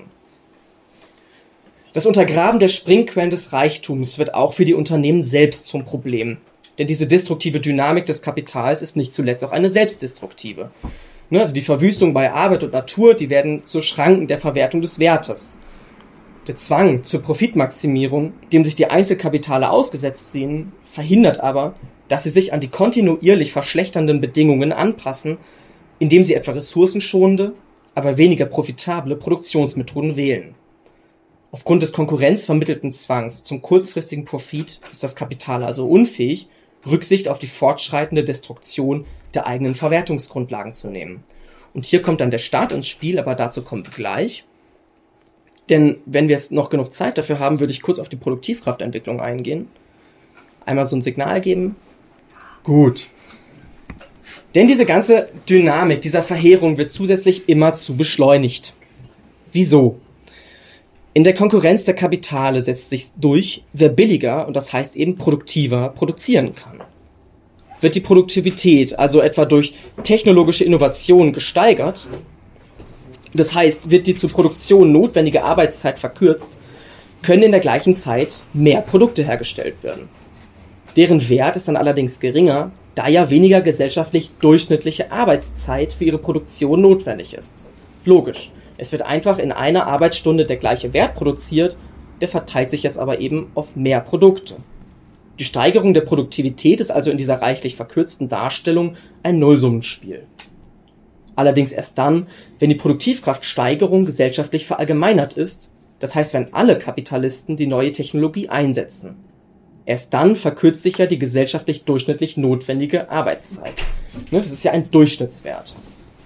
Das Untergraben der Springquellen des Reichtums wird auch für die Unternehmen selbst zum Problem. Denn diese destruktive Dynamik des Kapitals ist nicht zuletzt auch eine selbstdestruktive. Also die Verwüstung bei Arbeit und Natur, die werden zu Schranken der Verwertung des Wertes. Der Zwang zur Profitmaximierung, dem sich die Einzelkapitale ausgesetzt sehen, verhindert aber, dass sie sich an die kontinuierlich verschlechternden Bedingungen anpassen, indem sie etwa ressourcenschonende, aber weniger profitable Produktionsmethoden wählen. Aufgrund des konkurrenzvermittelten Zwangs zum kurzfristigen Profit ist das Kapital also unfähig, Rücksicht auf die fortschreitende Destruktion der eigenen Verwertungsgrundlagen zu nehmen. Und hier kommt dann der Staat ins Spiel, aber dazu kommen wir gleich. Denn wenn wir jetzt noch genug Zeit dafür haben, würde ich kurz auf die Produktivkraftentwicklung eingehen. Einmal so ein Signal geben. Gut. Denn diese ganze Dynamik dieser Verheerung wird zusätzlich immer zu beschleunigt. Wieso? In der Konkurrenz der Kapitale setzt sich durch, wer billiger und das heißt eben produktiver produzieren kann. Wird die Produktivität also etwa durch technologische Innovation gesteigert, das heißt, wird die zur Produktion notwendige Arbeitszeit verkürzt, können in der gleichen Zeit mehr Produkte hergestellt werden. Deren Wert ist dann allerdings geringer, da ja weniger gesellschaftlich durchschnittliche Arbeitszeit für ihre Produktion notwendig ist. Logisch. Es wird einfach in einer Arbeitsstunde der gleiche Wert produziert, der verteilt sich jetzt aber eben auf mehr Produkte. Die Steigerung der Produktivität ist also in dieser reichlich verkürzten Darstellung ein Nullsummenspiel. Allerdings erst dann, wenn die Produktivkraftsteigerung gesellschaftlich verallgemeinert ist, das heißt, wenn alle Kapitalisten die neue Technologie einsetzen. Erst dann verkürzt sich ja die gesellschaftlich durchschnittlich notwendige Arbeitszeit. Das ist ja ein Durchschnittswert.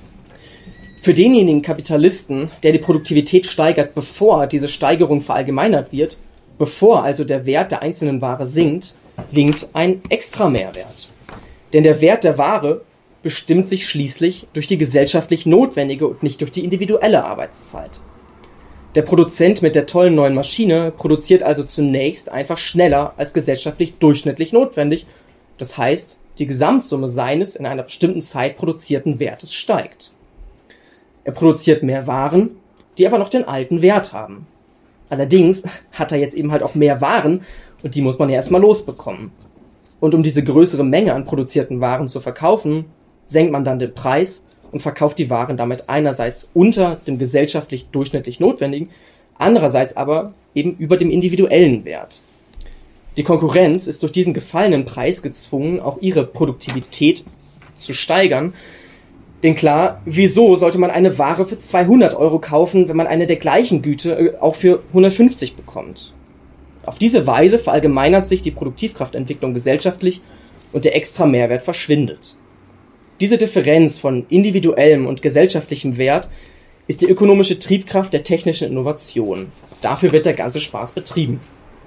Für denjenigen Kapitalisten, der die Produktivität steigert, bevor diese Steigerung verallgemeinert wird, bevor also der Wert der einzelnen Ware sinkt, winkt ein Extramehrwert. Denn der Wert der Ware bestimmt sich schließlich durch die gesellschaftlich notwendige und nicht durch die individuelle Arbeitszeit. Der Produzent mit der tollen neuen Maschine produziert also zunächst einfach schneller als gesellschaftlich durchschnittlich notwendig. Das heißt, die Gesamtsumme seines in einer bestimmten Zeit produzierten Wertes steigt. Er produziert mehr Waren, die aber noch den alten Wert haben. Allerdings hat er jetzt eben halt auch mehr Waren und die muss man ja erstmal losbekommen. Und um diese größere Menge an produzierten Waren zu verkaufen, senkt man dann den Preis und verkauft die Waren damit einerseits unter dem gesellschaftlich durchschnittlich Notwendigen, andererseits aber eben über dem individuellen Wert. Die Konkurrenz ist durch diesen gefallenen Preis gezwungen, auch ihre Produktivität zu steigern. Denn klar, wieso sollte man eine Ware für zweihundert Euro kaufen, wenn man eine der gleichen Güte auch für hundertfünfzig bekommt? Auf diese Weise verallgemeinert sich die Produktivkraftentwicklung gesellschaftlich und der Extra-Mehrwert verschwindet. Diese Differenz von individuellem und gesellschaftlichem Wert ist die ökonomische Triebkraft der technischen Innovation. Dafür wird der ganze Spaß betrieben.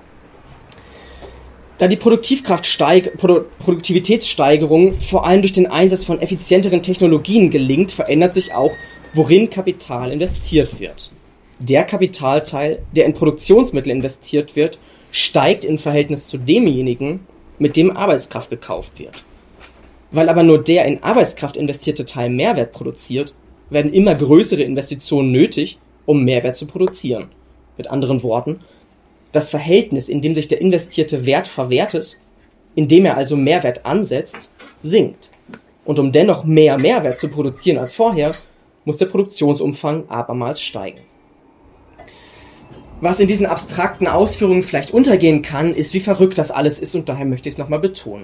Da die Produktivkraftsteig- Produ- Produktivitätssteigerung vor allem durch den Einsatz von effizienteren Technologien gelingt, verändert sich auch, worin Kapital investiert wird. Der Kapitalteil, der in Produktionsmittel investiert wird, steigt im Verhältnis zu demjenigen, mit dem Arbeitskraft gekauft wird. Weil aber nur der in Arbeitskraft investierte Teil Mehrwert produziert, werden immer größere Investitionen nötig, um Mehrwert zu produzieren. Mit anderen Worten, das Verhältnis, in dem sich der investierte Wert verwertet, indem er also Mehrwert ansetzt, sinkt. Und um dennoch mehr Mehrwert zu produzieren als vorher, muss der Produktionsumfang abermals steigen. Was in diesen abstrakten Ausführungen vielleicht untergehen kann, ist, wie verrückt das alles ist, und daher möchte ich es nochmal betonen.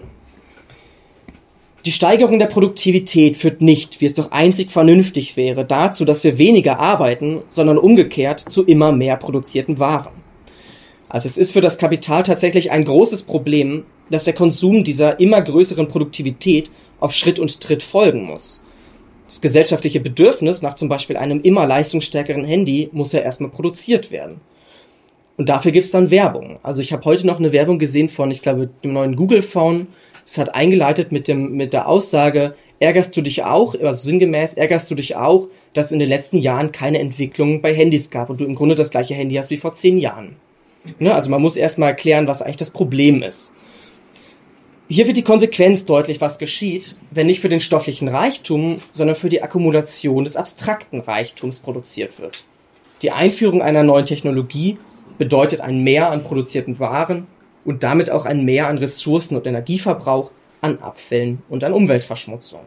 Die Steigerung der Produktivität führt nicht, wie es doch einzig vernünftig wäre, dazu, dass wir weniger arbeiten, sondern umgekehrt zu immer mehr produzierten Waren. Also es ist für das Kapital tatsächlich ein großes Problem, dass der Konsum dieser immer größeren Produktivität auf Schritt und Tritt folgen muss. Das gesellschaftliche Bedürfnis nach zum Beispiel einem immer leistungsstärkeren Handy muss ja erstmal produziert werden. Und dafür gibt's dann Werbung. Also ich habe heute noch eine Werbung gesehen von, ich glaube, dem neuen Google Phone. Das hat eingeleitet mit dem mit der Aussage, ärgerst du dich auch, also sinngemäß, ärgerst du dich auch, dass es in den letzten Jahren keine Entwicklung bei Handys gab und du im Grunde das gleiche Handy hast wie vor zehn Jahren. Ne? Also man muss erstmal erklären, was eigentlich das Problem ist. Hier wird die Konsequenz deutlich, was geschieht, wenn nicht für den stofflichen Reichtum, sondern für die Akkumulation des abstrakten Reichtums produziert wird. Die Einführung einer neuen Technologie bedeutet ein Mehr an produzierten Waren und damit auch ein Mehr an Ressourcen- und Energieverbrauch, an Abfällen und an Umweltverschmutzung.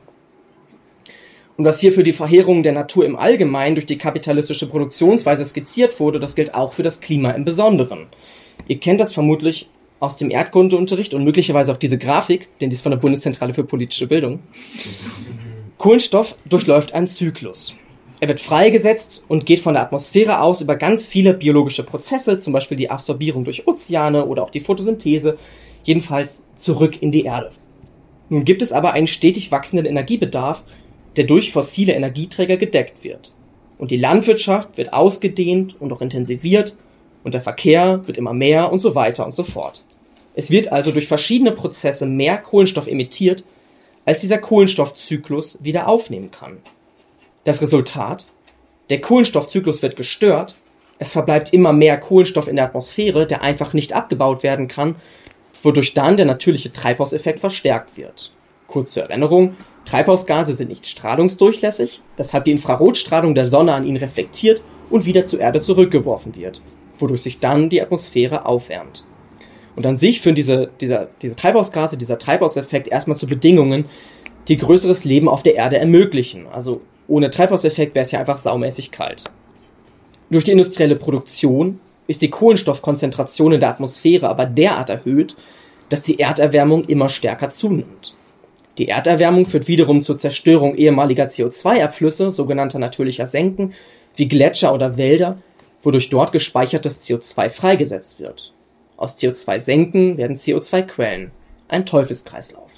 Und was hier für die Verheerung der Natur im Allgemeinen durch die kapitalistische Produktionsweise skizziert wurde, das gilt auch für das Klima im Besonderen. Ihr kennt das vermutlich aus dem Erdkundeunterricht und möglicherweise auch diese Grafik, denn die ist von der Bundeszentrale für politische Bildung. Kohlenstoff durchläuft einen Zyklus. Er wird freigesetzt und geht von der Atmosphäre aus über ganz viele biologische Prozesse, zum Beispiel die Absorbierung durch Ozeane oder auch die Photosynthese, jedenfalls zurück in die Erde. Nun gibt es aber einen stetig wachsenden Energiebedarf, der durch fossile Energieträger gedeckt wird. Und die Landwirtschaft wird ausgedehnt und auch intensiviert und der Verkehr wird immer mehr und so weiter und so fort. Es wird also durch verschiedene Prozesse mehr Kohlenstoff emittiert, als dieser Kohlenstoffzyklus wieder aufnehmen kann. Das Resultat? Der Kohlenstoffzyklus wird gestört, es verbleibt immer mehr Kohlenstoff in der Atmosphäre, der einfach nicht abgebaut werden kann, wodurch dann der natürliche Treibhauseffekt verstärkt wird. Kurz zur Erinnerung, Treibhausgase sind nicht strahlungsdurchlässig, weshalb die Infrarotstrahlung der Sonne an ihnen reflektiert und wieder zur Erde zurückgeworfen wird, wodurch sich dann die Atmosphäre aufwärmt. Und an sich führen diese, diese, diese Treibhausgase, dieser Treibhauseffekt erstmal zu Bedingungen, die größeres Leben auf der Erde ermöglichen. Also ohne Treibhauseffekt wäre es ja einfach saumäßig kalt. Durch die industrielle Produktion ist die Kohlenstoffkonzentration in der Atmosphäre aber derart erhöht, dass die Erderwärmung immer stärker zunimmt. Die Erderwärmung führt wiederum zur Zerstörung ehemaliger C O zwei Abflüsse, sogenannter natürlicher Senken, wie Gletscher oder Wälder, wodurch dort gespeichertes C O zwei freigesetzt wird. Aus C O zwei Senken werden C O zwei Quellen. Ein Teufelskreislauf.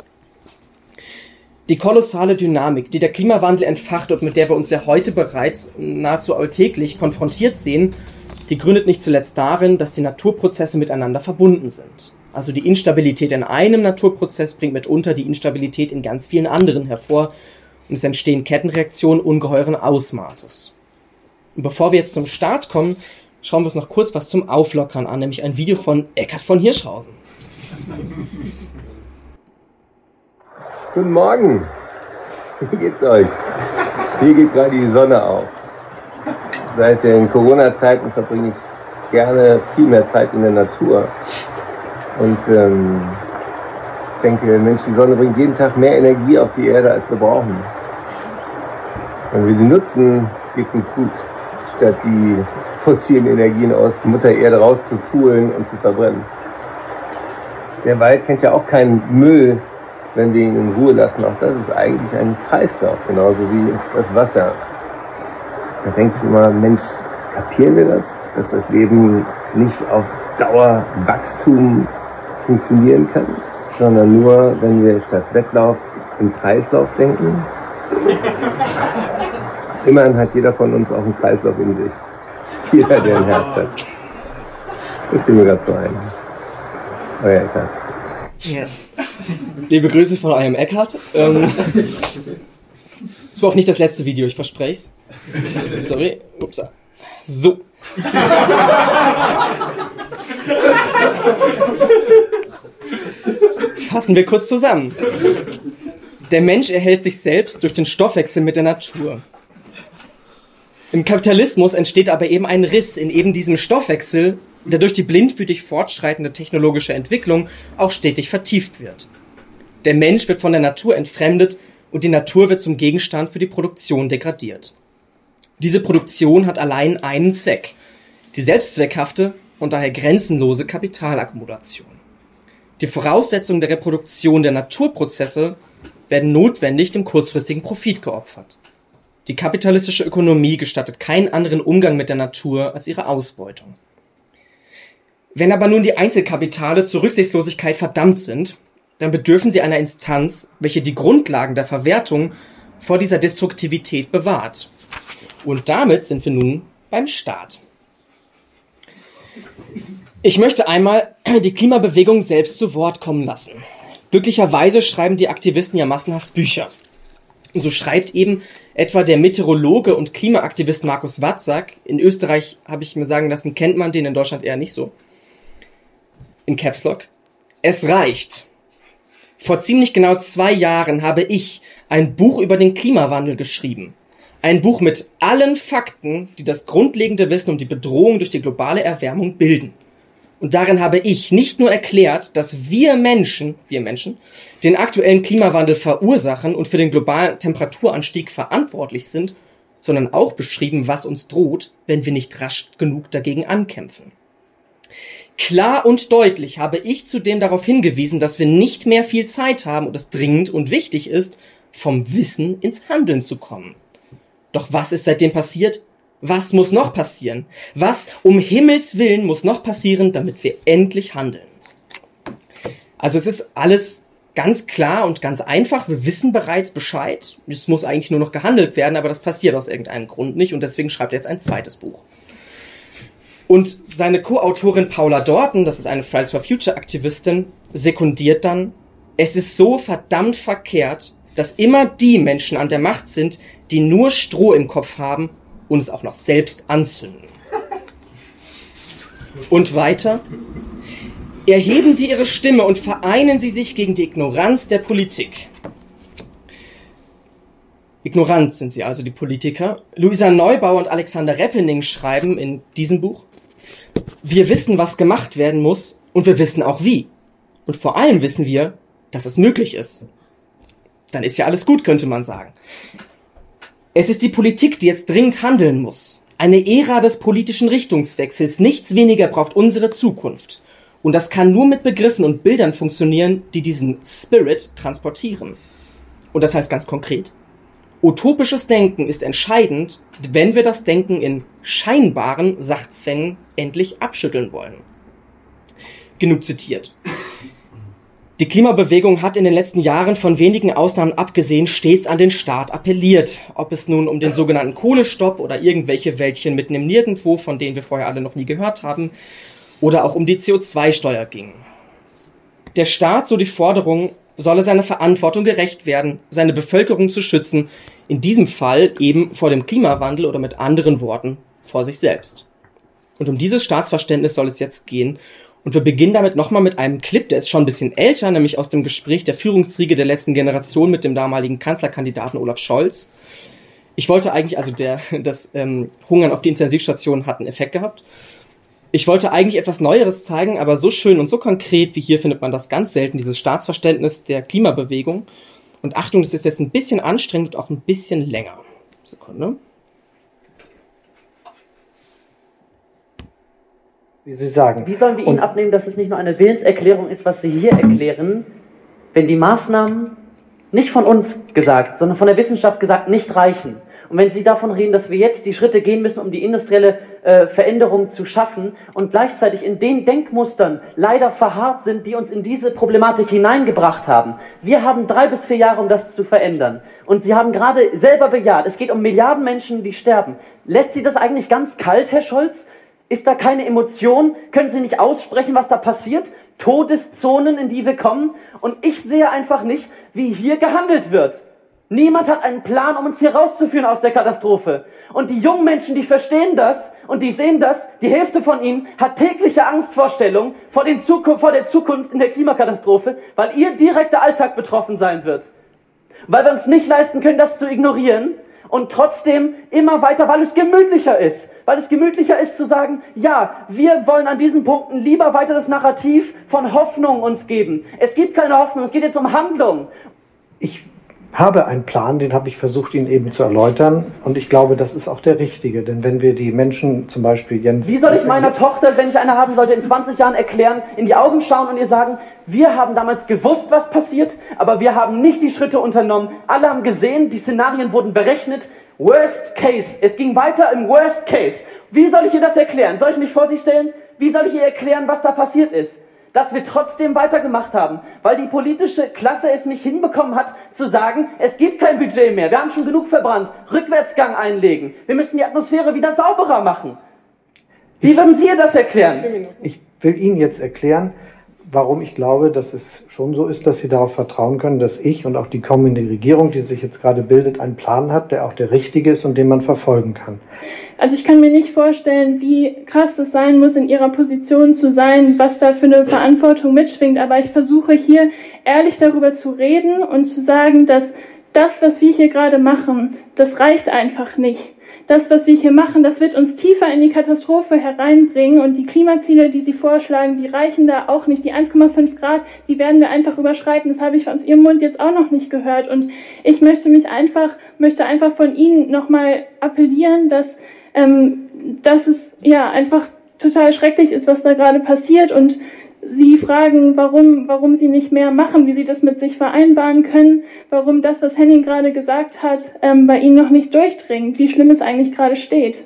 Die kolossale Dynamik, die der Klimawandel entfacht und mit der wir uns ja heute bereits nahezu alltäglich konfrontiert sehen, die gründet nicht zuletzt darin, dass die Naturprozesse miteinander verbunden sind. Also die Instabilität in einem Naturprozess bringt mitunter die Instabilität in ganz vielen anderen hervor und es entstehen Kettenreaktionen ungeheuren Ausmaßes. Und bevor wir jetzt zum Start kommen, schauen wir uns noch kurz was zum Auflockern an, nämlich ein Video von Eckhard von Hirschhausen. Guten Morgen, wie geht's euch? Hier geht gerade die Sonne auf. Seit den Corona-Zeiten verbringe ich gerne viel mehr Zeit in der Natur. Und ähm, ich denke, Mensch, die Sonne bringt jeden Tag mehr Energie auf die Erde, als wir brauchen. Wenn wir sie nutzen, geht's uns gut, statt die fossilen Energien aus Mutter Erde rauszupulen und zu verbrennen. Der Wald kennt ja auch keinen Müll, wenn wir ihn in Ruhe lassen. Auch das ist eigentlich ein Kreislauf, genauso wie das Wasser. Da denke ich immer, Mensch, kapieren wir das, dass das Leben nicht auf Dauer Wachstum funktionieren kann, sondern nur, wenn wir statt Wettlauf im Kreislauf denken. Immerhin hat jeder von uns auch einen Kreislauf in sich. Jeder, der ein Herz hat. Das fiel mir gerade so ein. Euer Eckhard. Ja. Liebe Grüße von eurem Eckhard. Ähm, das war auch nicht das letzte Video, ich verspreche es. Sorry. Upsa. So. Fassen wir kurz zusammen. Der Mensch erhält sich selbst durch den Stoffwechsel mit der Natur. Im Kapitalismus entsteht aber eben ein Riss in eben diesem Stoffwechsel, der durch die blindwütig fortschreitende technologische Entwicklung auch stetig vertieft wird. Der Mensch wird von der Natur entfremdet und die Natur wird zum Gegenstand für die Produktion degradiert. Diese Produktion hat allein einen Zweck, die selbstzweckhafte und daher grenzenlose Kapitalakkumulation. Die Voraussetzungen der Reproduktion der Naturprozesse werden notwendig dem kurzfristigen Profit geopfert. Die kapitalistische Ökonomie gestattet keinen anderen Umgang mit der Natur als ihre Ausbeutung. Wenn aber nun die Einzelkapitale zur Rücksichtslosigkeit verdammt sind, dann bedürfen sie einer Instanz, welche die Grundlagen der Verwertung vor dieser Destruktivität bewahrt. Und damit sind wir nun beim Staat. Ich möchte einmal die Klimabewegung selbst zu Wort kommen lassen. Glücklicherweise schreiben die Aktivisten ja massenhaft Bücher. Und so schreibt eben etwa der Meteorologe und Klimaaktivist Markus Watzak, in Österreich, habe ich mir sagen lassen, kennt man den, in Deutschland eher nicht so, in Caps Lock: Es reicht. Vor ziemlich genau zwei Jahren habe ich ein Buch über den Klimawandel geschrieben. Ein Buch mit allen Fakten, die das grundlegende Wissen um die Bedrohung durch die globale Erwärmung bilden. Und darin habe ich nicht nur erklärt, dass wir Menschen, wir Menschen, den aktuellen Klimawandel verursachen und für den globalen Temperaturanstieg verantwortlich sind, sondern auch beschrieben, was uns droht, wenn wir nicht rasch genug dagegen ankämpfen. Klar und deutlich habe ich zudem darauf hingewiesen, dass wir nicht mehr viel Zeit haben und es dringend und wichtig ist, vom Wissen ins Handeln zu kommen. Doch was ist seitdem passiert? Was muss noch passieren? Was um Himmels Willen muss noch passieren, damit wir endlich handeln? Also es ist alles ganz klar und ganz einfach. Wir wissen bereits Bescheid. Es muss eigentlich nur noch gehandelt werden, aber das passiert aus irgendeinem Grund nicht und deswegen schreibt er jetzt ein zweites Buch. Und seine Co-Autorin Paula Dorton, das ist eine Fridays for Future Aktivistin, sekundiert dann: Es ist so verdammt verkehrt, dass immer die Menschen an der Macht sind, die nur Stroh im Kopf haben und es auch noch selbst anzünden. Und weiter: Erheben Sie Ihre Stimme und vereinen Sie sich gegen die Ignoranz der Politik. Ignorant sind sie also, die Politiker. Luisa Neubauer und Alexander Reppening schreiben in diesem Buch: Wir wissen, was gemacht werden muss und wir wissen auch wie. Und vor allem wissen wir, dass es möglich ist. Dann ist ja alles gut, könnte man sagen. Es ist die Politik, die jetzt dringend handeln muss. Eine Ära des politischen Richtungswechsels. Nichts weniger braucht unsere Zukunft. Und das kann nur mit Begriffen und Bildern funktionieren, die diesen Spirit transportieren. Und das heißt ganz konkret: Utopisches Denken ist entscheidend, wenn wir das Denken in scheinbaren Sachzwängen endlich abschütteln wollen. Genug zitiert. Die Klimabewegung hat in den letzten Jahren, von wenigen Ausnahmen abgesehen, stets an den Staat appelliert. Ob es nun um den sogenannten Kohlestopp oder irgendwelche Wäldchen mitten im Nirgendwo, von denen wir vorher alle noch nie gehört haben, oder auch um die C O zwei Steuer ging. Der Staat, so die Forderung, solle seiner Verantwortung gerecht werden, seine Bevölkerung zu schützen, in diesem Fall eben vor dem Klimawandel oder mit anderen Worten vor sich selbst. Und um dieses Staatsverständnis soll es jetzt gehen. Und wir beginnen damit nochmal mit einem Clip, der ist schon ein bisschen älter, nämlich aus dem Gespräch der Führungsriege der letzten Generation mit dem damaligen Kanzlerkandidaten Olaf Scholz. Ich wollte eigentlich, also der, das ähm, Hungern auf die Intensivstation hat einen Effekt gehabt. Ich wollte eigentlich etwas Neueres zeigen, aber so schön und so konkret wie hier findet man das ganz selten, dieses Staatsverständnis der Klimabewegung. Und Achtung, das ist jetzt ein bisschen anstrengend und auch ein bisschen länger. Sekunde. Wie Sie sagen. Wie sollen wir Ihnen abnehmen, dass es nicht nur eine Willenserklärung ist, was Sie hier erklären, wenn die Maßnahmen nicht von uns gesagt, sondern von der Wissenschaft gesagt nicht reichen? Und wenn Sie davon reden, dass wir jetzt die Schritte gehen müssen, um die industrielle äh, Veränderung zu schaffen und gleichzeitig in den Denkmustern leider verharrt sind, die uns in diese Problematik hineingebracht haben. Wir haben drei bis vier Jahre, um das zu verändern. Und Sie haben gerade selber bejaht, es geht um Milliarden Menschen, die sterben. Lässt Sie das eigentlich ganz kalt, Herr Scholz? Ist da keine Emotion? Können Sie nicht aussprechen, was da passiert? Todeszonen, in die wir kommen? Und ich sehe einfach nicht, wie hier gehandelt wird. Niemand hat einen Plan, um uns hier rauszuführen aus der Katastrophe. Und die jungen Menschen, die verstehen das und die sehen das, die Hälfte von ihnen hat tägliche Angstvorstellungen vor, den Zukunft, vor der Zukunft in der Klimakatastrophe, weil ihr direkter Alltag betroffen sein wird. Weil wir uns nicht leisten können, das zu ignorieren und trotzdem immer weiter, weil es gemütlicher ist. Weil es gemütlicher ist zu sagen, ja, wir wollen an diesen Punkten lieber weiter das Narrativ von Hoffnung uns geben. Es gibt keine Hoffnung, es geht jetzt um Handlung. Ich habe einen Plan, den habe ich versucht, Ihnen eben zu erläutern. Und ich glaube, das ist auch der richtige. Denn wenn wir die Menschen, zum Beispiel Jens... Wie soll ich meiner Tochter, wenn ich eine haben sollte, in zwanzig Jahren erklären, in die Augen schauen und ihr sagen, wir haben damals gewusst, was passiert, aber wir haben nicht die Schritte unternommen. Alle haben gesehen, die Szenarien wurden berechnet. Worst Case. Es ging weiter im Worst Case. Wie soll ich ihr das erklären? Soll ich mich vor Sie stellen? Wie soll ich ihr erklären, was da passiert ist? Dass wir trotzdem weitergemacht haben, weil die politische Klasse es nicht hinbekommen hat, zu sagen, es gibt kein Budget mehr, wir haben schon genug verbrannt, Rückwärtsgang einlegen, wir müssen die Atmosphäre wieder sauberer machen. Wie würden Sie ihr das erklären? Ich will Ihnen jetzt erklären, warum ich glaube, dass es schon so ist, dass Sie darauf vertrauen können, dass ich und auch die kommende Regierung, die sich jetzt gerade bildet, einen Plan hat, der auch der richtige ist und den man verfolgen kann. Also ich kann mir nicht vorstellen, wie krass es sein muss, in ihrer Position zu sein, was da für eine Verantwortung mitschwingt. Aber ich versuche hier ehrlich darüber zu reden und zu sagen, dass das, was wir hier gerade machen, das reicht einfach nicht. Das, was wir hier machen, das wird uns tiefer in die Katastrophe hereinbringen und die Klimaziele, die Sie vorschlagen, die reichen da auch nicht. Die eins Komma fünf Grad, die werden wir einfach überschreiten. Das habe ich aus Ihrem Mund jetzt auch noch nicht gehört. Und ich möchte mich einfach, möchte einfach von Ihnen nochmal appellieren, dass, ähm, dass es ja einfach total schrecklich ist, was da gerade passiert und Sie fragen, warum, warum Sie nicht mehr machen, wie Sie das mit sich vereinbaren können, warum das, was Henning gerade gesagt hat, ähm, bei Ihnen noch nicht durchdringt, wie schlimm es eigentlich gerade steht.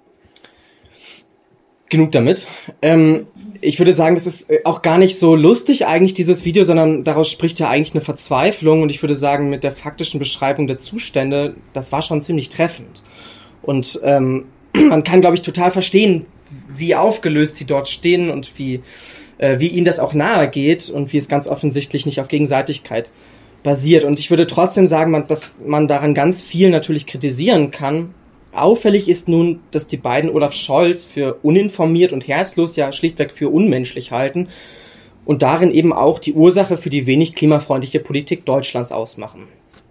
Genug damit. Ähm, ich würde sagen, das ist auch gar nicht so lustig eigentlich, dieses Video, sondern daraus spricht ja eigentlich eine Verzweiflung und ich würde sagen, mit der faktischen Beschreibung der Zustände, das war schon ziemlich treffend. Und ähm, man kann, glaube ich, total verstehen, wie aufgelöst die dort stehen und wie wie ihnen das auch nahe geht und wie es ganz offensichtlich nicht auf Gegenseitigkeit basiert. Und ich würde trotzdem sagen, man, dass man daran ganz viel natürlich kritisieren kann. Auffällig ist nun, dass die beiden Olaf Scholz für uninformiert und herzlos, ja schlichtweg für unmenschlich halten und darin eben auch die Ursache für die wenig klimafreundliche Politik Deutschlands ausmachen.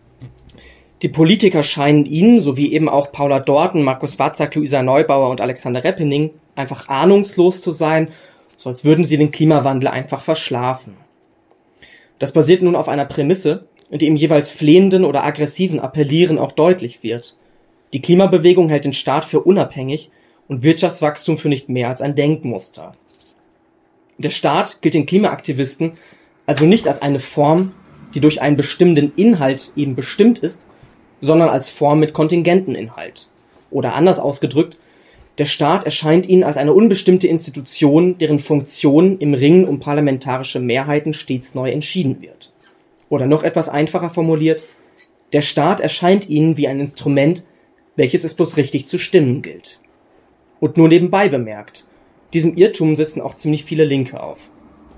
Die Politiker scheinen ihnen, so wie eben auch Paula Dorten, Markus Watzak, Luisa Neubauer und Alexander Reppening, einfach ahnungslos zu sein, so als würden sie den Klimawandel einfach verschlafen. Das basiert nun auf einer Prämisse, die im jeweils flehenden oder aggressiven Appellieren auch deutlich wird. Die Klimabewegung hält den Staat für unabhängig und Wirtschaftswachstum für nicht mehr als ein Denkmuster. Der Staat gilt den Klimaaktivisten also nicht als eine Form, die durch einen bestimmenden Inhalt eben bestimmt ist, sondern als Form mit kontingentem Inhalt. Oder anders ausgedrückt, der Staat erscheint ihnen als eine unbestimmte Institution, deren Funktion im Ringen um parlamentarische Mehrheiten stets neu entschieden wird. Oder noch etwas einfacher formuliert, der Staat erscheint ihnen wie ein Instrument, welches es bloß richtig zu stimmen gilt. Und nur nebenbei bemerkt, diesem Irrtum sitzen auch ziemlich viele Linke auf.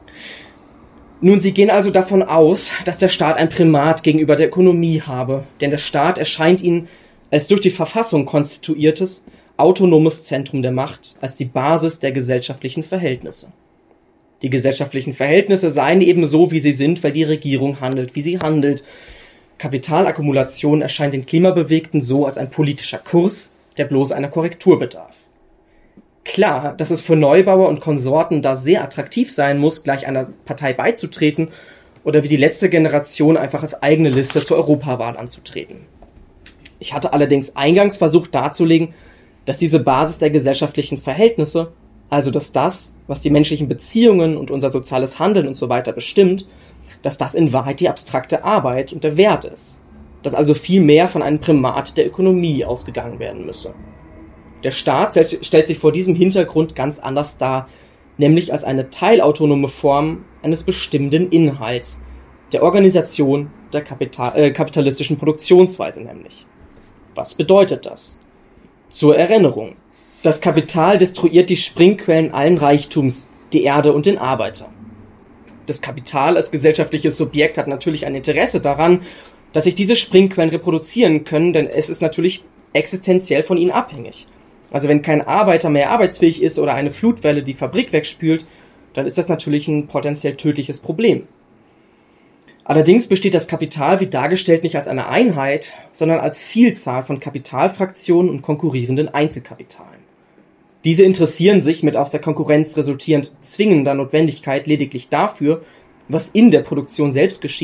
Nun, sie gehen also davon aus, dass der Staat ein Primat gegenüber der Ökonomie habe, denn der Staat erscheint ihnen als durch die Verfassung konstituiertes, autonomes Zentrum der Macht, als die Basis der gesellschaftlichen Verhältnisse. Die gesellschaftlichen Verhältnisse seien eben so, wie sie sind, weil die Regierung handelt, wie sie handelt. Kapitalakkumulation erscheint den Klimabewegten so als ein politischer Kurs, der bloß einer Korrektur bedarf. Klar, dass es für Neubauer und Konsorten da sehr attraktiv sein muss, gleich einer Partei beizutreten oder wie die letzte Generation einfach als eigene Liste zur Europawahl anzutreten. Ich hatte allerdings eingangs versucht darzulegen, dass diese Basis der gesellschaftlichen Verhältnisse, also dass das, was die menschlichen Beziehungen und unser soziales Handeln und so weiter bestimmt, dass das in Wahrheit die abstrakte Arbeit und der Wert ist. Dass also viel mehr von einem Primat der Ökonomie ausgegangen werden müsse. Der Staat stellt sich vor diesem Hintergrund ganz anders dar, nämlich als eine teilautonome Form eines bestimmenden Inhalts, der Organisation der Kapital- äh, kapitalistischen Produktionsweise nämlich. Was bedeutet das? Zur Erinnerung. Das Kapital destruiert die Springquellen allen Reichtums, die Erde und den Arbeiter. Das Kapital als gesellschaftliches Subjekt hat natürlich ein Interesse daran, dass sich diese Springquellen reproduzieren können, denn es ist natürlich existenziell von ihnen abhängig. Also wenn kein Arbeiter mehr arbeitsfähig ist oder eine Flutwelle die Fabrik wegspült, dann ist das natürlich ein potenziell tödliches Problem. Allerdings besteht das Kapital wie dargestellt nicht als eine Einheit, sondern als Vielzahl von Kapitalfraktionen und konkurrierenden Einzelkapitalen. Diese interessieren sich mit aus der Konkurrenz resultierend zwingender Notwendigkeit lediglich dafür, was in der Produktion selbst geschieht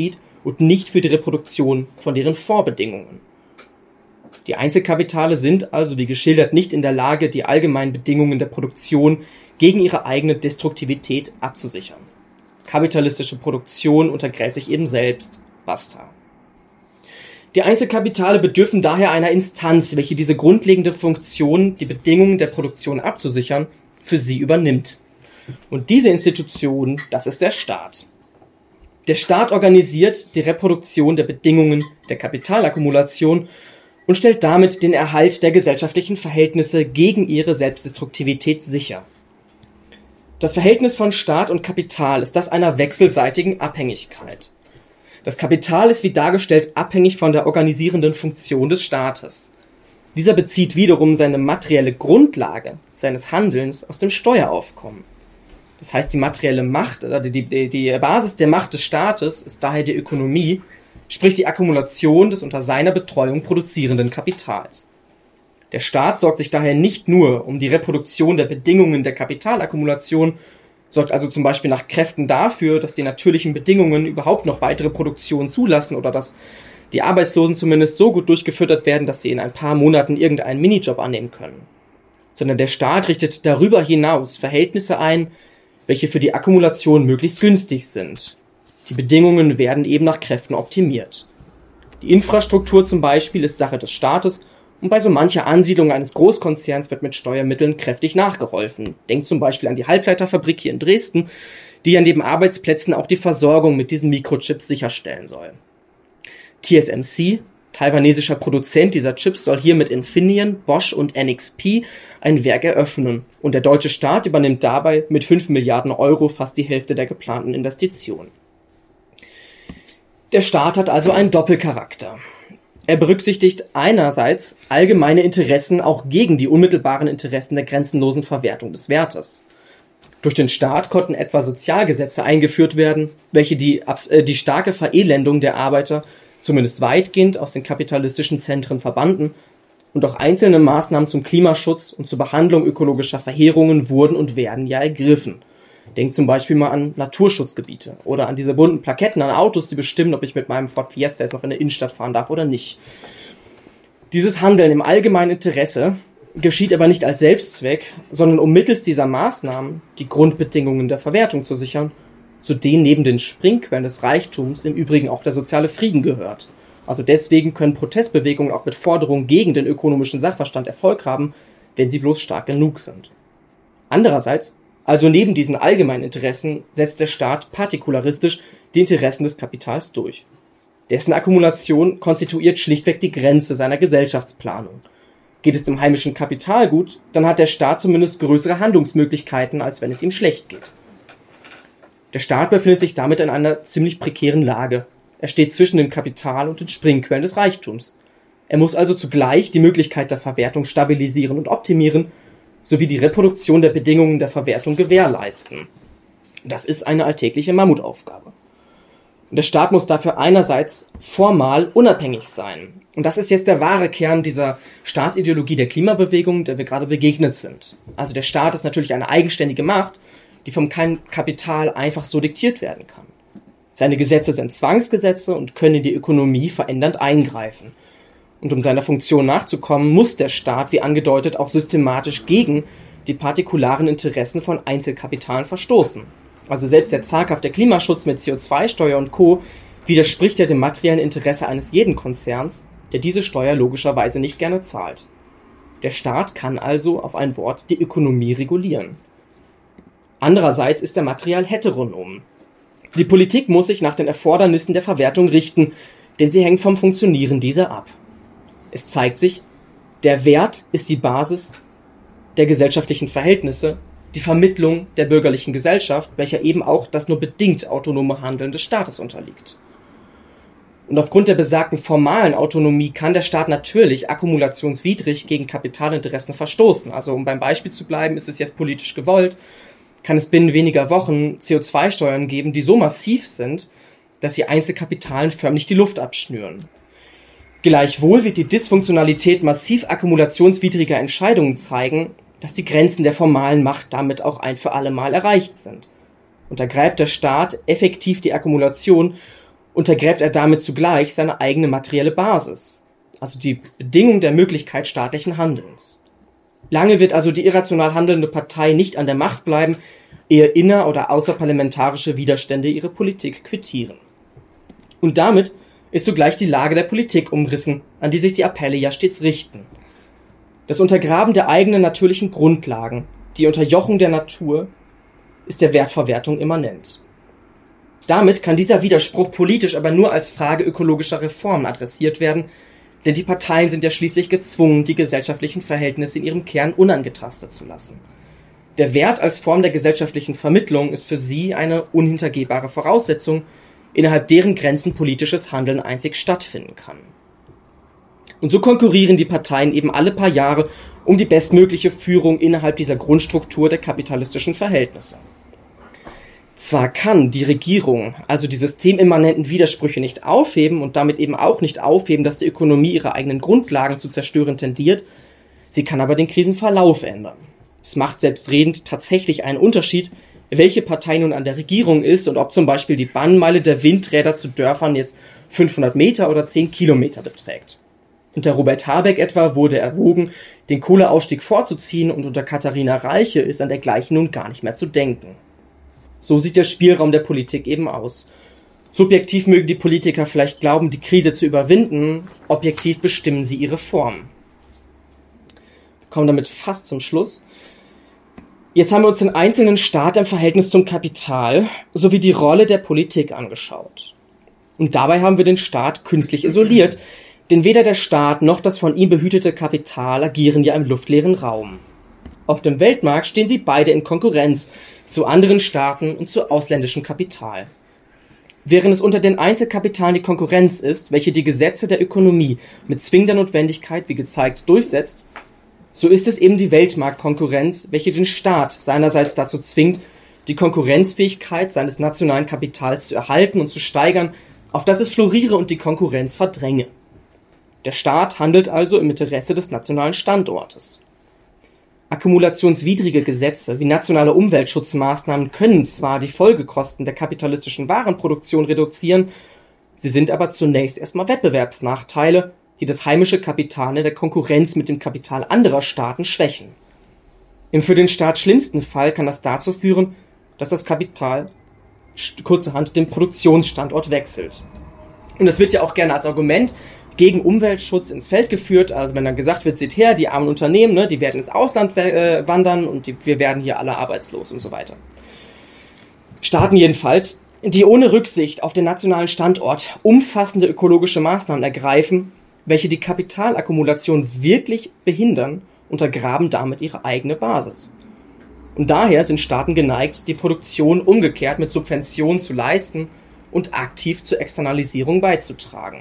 und nicht für die Reproduktion von deren Vorbedingungen. Die Einzelkapitale sind also, wie geschildert, nicht in der Lage, die allgemeinen Bedingungen der Produktion gegen ihre eigene Destruktivität abzusichern. Kapitalistische Produktion untergräbt sich eben selbst. Basta. Die Einzelkapitale bedürfen daher einer Instanz, welche diese grundlegende Funktion, die Bedingungen der Produktion abzusichern, für sie übernimmt. Und diese Institution, das ist der Staat. Der Staat organisiert die Reproduktion der Bedingungen der Kapitalakkumulation und stellt damit den Erhalt der gesellschaftlichen Verhältnisse gegen ihre Selbstdestruktivität sicher. Das Verhältnis von Staat und Kapital ist das einer wechselseitigen Abhängigkeit. Das Kapital ist wie dargestellt abhängig von der organisierenden Funktion des Staates. Dieser bezieht wiederum seine materielle Grundlage seines Handelns aus dem Steueraufkommen. Das heißt, die materielle Macht oder die, die, die Basis der Macht des Staates ist daher die Ökonomie, sprich die Akkumulation des unter seiner Betreuung produzierenden Kapitals. Der Staat sorgt sich daher nicht nur um die Reproduktion der Bedingungen der Kapitalakkumulation, sorgt also zum Beispiel nach Kräften dafür, dass die natürlichen Bedingungen überhaupt noch weitere Produktion zulassen oder dass die Arbeitslosen zumindest so gut durchgefüttert werden, dass sie in ein paar Monaten irgendeinen Minijob annehmen können. Sondern der Staat richtet darüber hinaus Verhältnisse ein, welche für die Akkumulation möglichst günstig sind. Die Bedingungen werden eben nach Kräften optimiert. Die Infrastruktur zum Beispiel ist Sache des Staates und bei so mancher Ansiedlung eines Großkonzerns wird mit Steuermitteln kräftig nachgeholfen. Denkt zum Beispiel an die Halbleiterfabrik hier in Dresden, die ja neben Arbeitsplätzen auch die Versorgung mit diesen Mikrochips sicherstellen soll. T S M C, taiwanesischer Produzent dieser Chips, soll hier mit Infineon, Bosch und N X P ein Werk eröffnen und der deutsche Staat übernimmt dabei mit fünf Milliarden Euro fast die Hälfte der geplanten Investitionen. Der Staat hat also einen Doppelcharakter. Er berücksichtigt einerseits allgemeine Interessen auch gegen die unmittelbaren Interessen der grenzenlosen Verwertung des Wertes. Durch den Staat konnten etwa Sozialgesetze eingeführt werden, welche die, äh, die starke Verelendung der Arbeiter zumindest weitgehend aus den kapitalistischen Zentren verbannten und auch einzelne Maßnahmen zum Klimaschutz und zur Behandlung ökologischer Verheerungen wurden und werden ja ergriffen. Denkt zum Beispiel mal an Naturschutzgebiete oder an diese bunten Plaketten an Autos, die bestimmen, ob ich mit meinem Ford Fiesta jetzt noch in der Innenstadt fahren darf oder nicht. Dieses Handeln im allgemeinen Interesse geschieht aber nicht als Selbstzweck, sondern um mittels dieser Maßnahmen die Grundbedingungen der Verwertung zu sichern, zu denen neben den Springquellen des Reichtums im Übrigen auch der soziale Frieden gehört. Also deswegen können Protestbewegungen auch mit Forderungen gegen den ökonomischen Sachverstand Erfolg haben, wenn sie bloß stark genug sind. Andererseits, also neben diesen allgemeinen Interessen, setzt der Staat partikularistisch die Interessen des Kapitals durch. Dessen Akkumulation konstituiert schlichtweg die Grenze seiner Gesellschaftsplanung. Geht es dem heimischen Kapital gut, dann hat der Staat zumindest größere Handlungsmöglichkeiten, als wenn es ihm schlecht geht. Der Staat befindet sich damit in einer ziemlich prekären Lage. Er steht zwischen dem Kapital und den Springquellen des Reichtums. Er muss also zugleich die Möglichkeit der Verwertung stabilisieren und optimieren, sowie die Reproduktion der Bedingungen der Verwertung gewährleisten. Das ist eine alltägliche Mammutaufgabe. Und der Staat muss dafür einerseits formal unabhängig sein. Und das ist jetzt der wahre Kern dieser Staatsideologie der Klimabewegung, der wir gerade begegnet sind. Also der Staat ist natürlich eine eigenständige Macht, die vom Kapital einfach so diktiert werden kann. Seine Gesetze sind Zwangsgesetze und können in die Ökonomie verändernd eingreifen. Und um seiner Funktion nachzukommen, muss der Staat, wie angedeutet, auch systematisch gegen die partikularen Interessen von Einzelkapitalen verstoßen. Also selbst der zaghafte Klimaschutz mit C O zwei Steuer und Co. widerspricht ja dem materiellen Interesse eines jeden Konzerns, der diese Steuer logischerweise nicht gerne zahlt. Der Staat kann also auf ein Wort die Ökonomie regulieren. Andererseits ist der Material heteronom. Die Politik muss sich nach den Erfordernissen der Verwertung richten, denn sie hängt vom Funktionieren dieser ab. Es zeigt sich, der Wert ist die Basis der gesellschaftlichen Verhältnisse, die Vermittlung der bürgerlichen Gesellschaft, welcher eben auch das nur bedingt autonome Handeln des Staates unterliegt. Und aufgrund der besagten formalen Autonomie kann der Staat natürlich akkumulationswidrig gegen Kapitalinteressen verstoßen. Also um beim Beispiel zu bleiben, ist es jetzt politisch gewollt, kann es binnen weniger Wochen C O zwei Steuern geben, die so massiv sind, dass sie Einzelkapitalen förmlich die Luft abschnüren. Gleichwohl wird die Dysfunktionalität massiv akkumulationswidriger Entscheidungen zeigen, dass die Grenzen der formalen Macht damit auch ein für alle Mal erreicht sind. Untergräbt der Staat effektiv die Akkumulation untergräbt er damit zugleich seine eigene materielle Basis, also die Bedingung der Möglichkeit staatlichen Handelns. Lange wird also die irrational handelnde Partei nicht an der Macht bleiben, ehe inner- oder außerparlamentarische Widerstände ihre Politik quittieren. Und damit ist sogleich die Lage der Politik umrissen, an die sich die Appelle ja stets richten. Das Untergraben der eigenen natürlichen Grundlagen, die Unterjochung der Natur, ist der Wertverwertung immanent. Damit kann dieser Widerspruch politisch aber nur als Frage ökologischer Reformen adressiert werden, denn die Parteien sind ja schließlich gezwungen, die gesellschaftlichen Verhältnisse in ihrem Kern unangetastet zu lassen. Der Wert als Form der gesellschaftlichen Vermittlung ist für sie eine unhintergehbare Voraussetzung, innerhalb deren Grenzen politisches Handeln einzig stattfinden kann. Und so konkurrieren die Parteien eben alle paar Jahre um die bestmögliche Führung innerhalb dieser Grundstruktur der kapitalistischen Verhältnisse. Zwar kann die Regierung also die systemimmanenten Widersprüche nicht aufheben und damit eben auch nicht aufheben, dass die Ökonomie ihre eigenen Grundlagen zu zerstören tendiert, sie kann aber den Krisenverlauf ändern. Es macht selbstredend tatsächlich einen Unterschied, welche Partei nun an der Regierung ist und ob zum Beispiel die Bannmeile der Windräder zu Dörfern jetzt fünfhundert Meter oder zehn Kilometer beträgt. Unter Robert Habeck etwa wurde erwogen, den Kohleausstieg vorzuziehen, und unter Katharina Reiche ist an dergleichen nun gar nicht mehr zu denken. So sieht der Spielraum der Politik eben aus. Subjektiv mögen die Politiker vielleicht glauben, die Krise zu überwinden, objektiv bestimmen sie ihre Form. Wir kommen damit fast zum Schluss. Jetzt haben wir uns den einzelnen Staat im Verhältnis zum Kapital sowie die Rolle der Politik angeschaut. Und dabei haben wir den Staat künstlich isoliert, denn weder der Staat noch das von ihm behütete Kapital agieren ja im luftleeren Raum. Auf dem Weltmarkt stehen sie beide in Konkurrenz zu anderen Staaten und zu ausländischem Kapital. Während es unter den Einzelkapitalen die Konkurrenz ist, welche die Gesetze der Ökonomie mit zwingender Notwendigkeit, wie gezeigt, durchsetzt, so ist es eben die Weltmarktkonkurrenz, welche den Staat seinerseits dazu zwingt, die Konkurrenzfähigkeit seines nationalen Kapitals zu erhalten und zu steigern, auf dass es floriere und die Konkurrenz verdränge. Der Staat handelt also im Interesse des nationalen Standortes. Akkumulationswidrige Gesetze wie nationale Umweltschutzmaßnahmen können zwar die Folgekosten der kapitalistischen Warenproduktion reduzieren, sie sind aber zunächst erstmal Wettbewerbsnachteile, die das heimische Kapital in der Konkurrenz mit dem Kapital anderer Staaten schwächen. Im für den Staat schlimmsten Fall kann das dazu führen, dass das Kapital kurzerhand den Produktionsstandort wechselt. Und das wird ja auch gerne als Argument gegen Umweltschutz ins Feld geführt, also wenn dann gesagt wird, seht her, die armen Unternehmen, ne, die werden ins Ausland äh, wandern und die, wir werden hier alle arbeitslos und so weiter. Staaten jedenfalls, die ohne Rücksicht auf den nationalen Standort umfassende ökologische Maßnahmen ergreifen, welche die Kapitalakkumulation wirklich behindern, untergraben damit ihre eigene Basis. Und daher sind Staaten geneigt, die Produktion umgekehrt mit Subventionen zu leisten und aktiv zur Externalisierung beizutragen.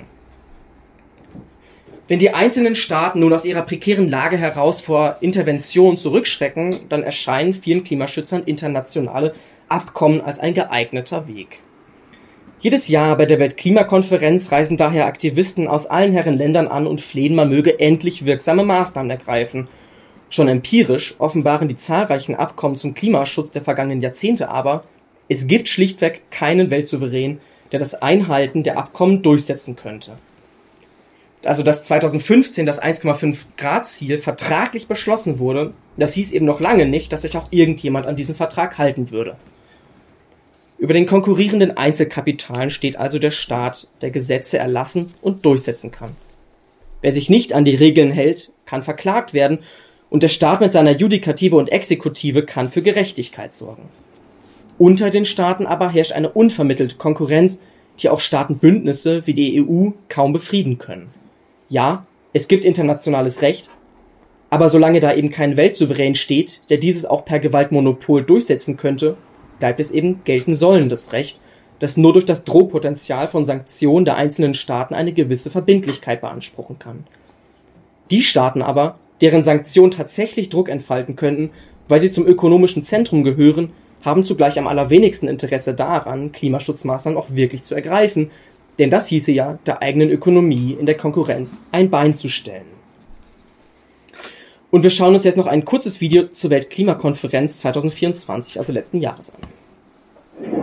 Wenn die einzelnen Staaten nun aus ihrer prekären Lage heraus vor Intervention zurückschrecken, dann erscheinen vielen Klimaschützern internationale Abkommen als ein geeigneter Weg. Jedes Jahr bei der Weltklimakonferenz reisen daher Aktivisten aus allen Herren Ländern an und flehen, man möge endlich wirksame Maßnahmen ergreifen. Schon empirisch offenbaren die zahlreichen Abkommen zum Klimaschutz der vergangenen Jahrzehnte aber, es gibt schlichtweg keinen Weltsouverän, der das Einhalten der Abkommen durchsetzen könnte. Also dass zweitausendfünfzehn das eins Komma fünf Grad Ziel vertraglich beschlossen wurde, das hieß eben noch lange nicht, dass sich auch irgendjemand an diesen Vertrag halten würde. Über den konkurrierenden Einzelkapitalen steht also der Staat, der Gesetze erlassen und durchsetzen kann. Wer sich nicht an die Regeln hält, kann verklagt werden, und der Staat mit seiner Judikative und Exekutive kann für Gerechtigkeit sorgen. Unter den Staaten aber herrscht eine unvermittelte Konkurrenz, die auch Staatenbündnisse wie die E U kaum befrieden können. Ja, es gibt internationales Recht, aber solange da eben kein Weltsouverän steht, der dieses auch per Gewaltmonopol durchsetzen könnte, bleibt es eben gelten sollendes Recht, das nur durch das Drohpotenzial von Sanktionen der einzelnen Staaten eine gewisse Verbindlichkeit beanspruchen kann. Die Staaten aber, deren Sanktionen tatsächlich Druck entfalten könnten, weil sie zum ökonomischen Zentrum gehören, haben zugleich am allerwenigsten Interesse daran, Klimaschutzmaßnahmen auch wirklich zu ergreifen, denn das hieße ja, der eigenen Ökonomie in der Konkurrenz ein Bein zu stellen. Und wir schauen uns jetzt noch ein kurzes Video zur Weltklimakonferenz zweitausendvierundzwanzig, also letzten Jahres, an.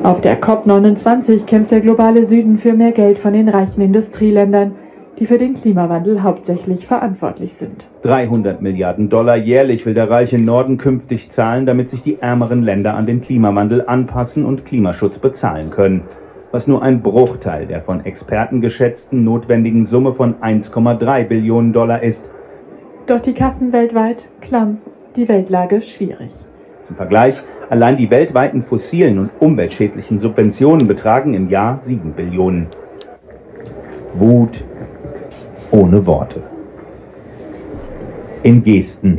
Auf der COP neunundzwanzig kämpft der globale Süden für mehr Geld von den reichen Industrieländern, die für den Klimawandel hauptsächlich verantwortlich sind. dreihundert Milliarden Dollar jährlich will der reiche Norden künftig zahlen, damit sich die ärmeren Länder an den Klimawandel anpassen und Klimaschutz bezahlen können. Was nur ein Bruchteil der von Experten geschätzten notwendigen Summe von eins Komma drei Billionen Dollar ist. Doch die Kassen weltweit klamm, die Weltlage schwierig. Zum Vergleich, allein die weltweiten fossilen und umweltschädlichen Subventionen betragen im Jahr sieben Billionen. Wut ohne Worte. In Gesten.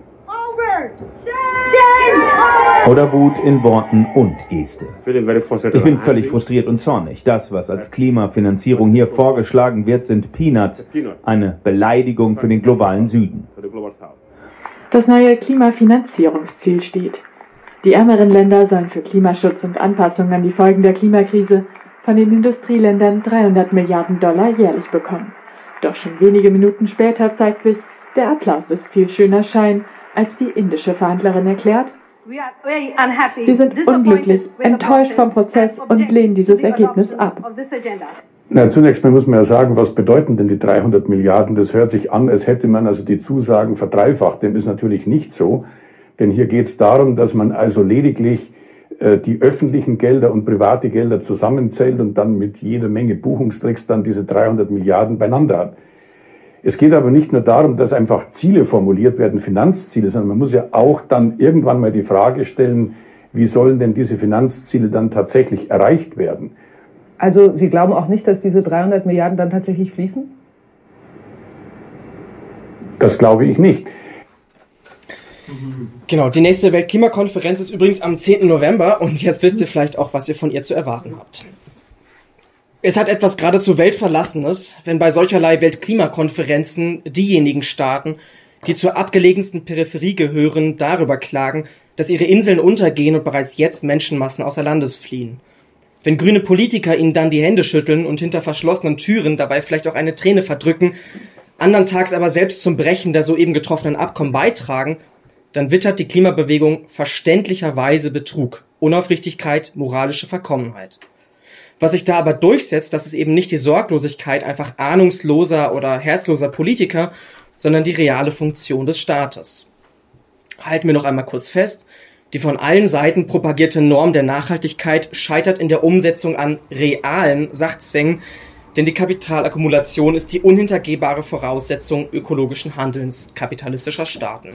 Oder Wut in Worten und Geste. Ich bin völlig frustriert und zornig. Das, was als Klimafinanzierung hier vorgeschlagen wird, sind Peanuts. Eine Beleidigung für den globalen Süden. Das neue Klimafinanzierungsziel steht. Die ärmeren Länder sollen für Klimaschutz und Anpassung an die Folgen der Klimakrise von den Industrieländern dreihundert Milliarden Dollar jährlich bekommen. Doch schon wenige Minuten später zeigt sich, der Applaus ist viel schöner Schein, als die indische Verhandlerin erklärt. Wir sind unglücklich, enttäuscht vom Prozess und lehnen dieses Ergebnis ab. Na, zunächst mal muss man ja sagen, was bedeuten denn die dreihundert Milliarden? Das hört sich an, als hätte man also die Zusagen verdreifacht. Dem ist natürlich nicht so, denn hier geht es darum, dass man also lediglich äh, die öffentlichen Gelder und private Gelder zusammenzählt und dann mit jeder Menge Buchungstricks dann diese dreihundert Milliarden beieinander hat. Es geht aber nicht nur darum, dass einfach Ziele formuliert werden, Finanzziele, sondern man muss ja auch dann irgendwann mal die Frage stellen, wie sollen denn diese Finanzziele dann tatsächlich erreicht werden? Also Sie glauben auch nicht, dass diese dreihundert Milliarden dann tatsächlich fließen? Das glaube ich nicht. Genau, die nächste Weltklimakonferenz ist übrigens am zehnten November und jetzt wisst ihr vielleicht auch, was ihr von ihr zu erwarten habt. Es hat etwas geradezu Weltverlassenes, wenn bei solcherlei Weltklimakonferenzen diejenigen Staaten, die zur abgelegensten Peripherie gehören, darüber klagen, dass ihre Inseln untergehen und bereits jetzt Menschenmassen außer Landes fliehen. Wenn grüne Politiker ihnen dann die Hände schütteln und hinter verschlossenen Türen dabei vielleicht auch eine Träne verdrücken, andern Tags aber selbst zum Brechen der soeben getroffenen Abkommen beitragen, dann wittert die Klimabewegung verständlicherweise Betrug, Unaufrichtigkeit, moralische Verkommenheit. Was sich da aber durchsetzt, das ist eben nicht die Sorglosigkeit einfach ahnungsloser oder herzloser Politiker, sondern die reale Funktion des Staates. Halten wir noch einmal kurz fest, die von allen Seiten propagierte Norm der Nachhaltigkeit scheitert in der Umsetzung an realen Sachzwängen, denn die Kapitalakkumulation ist die unhintergehbare Voraussetzung ökologischen Handelns kapitalistischer Staaten.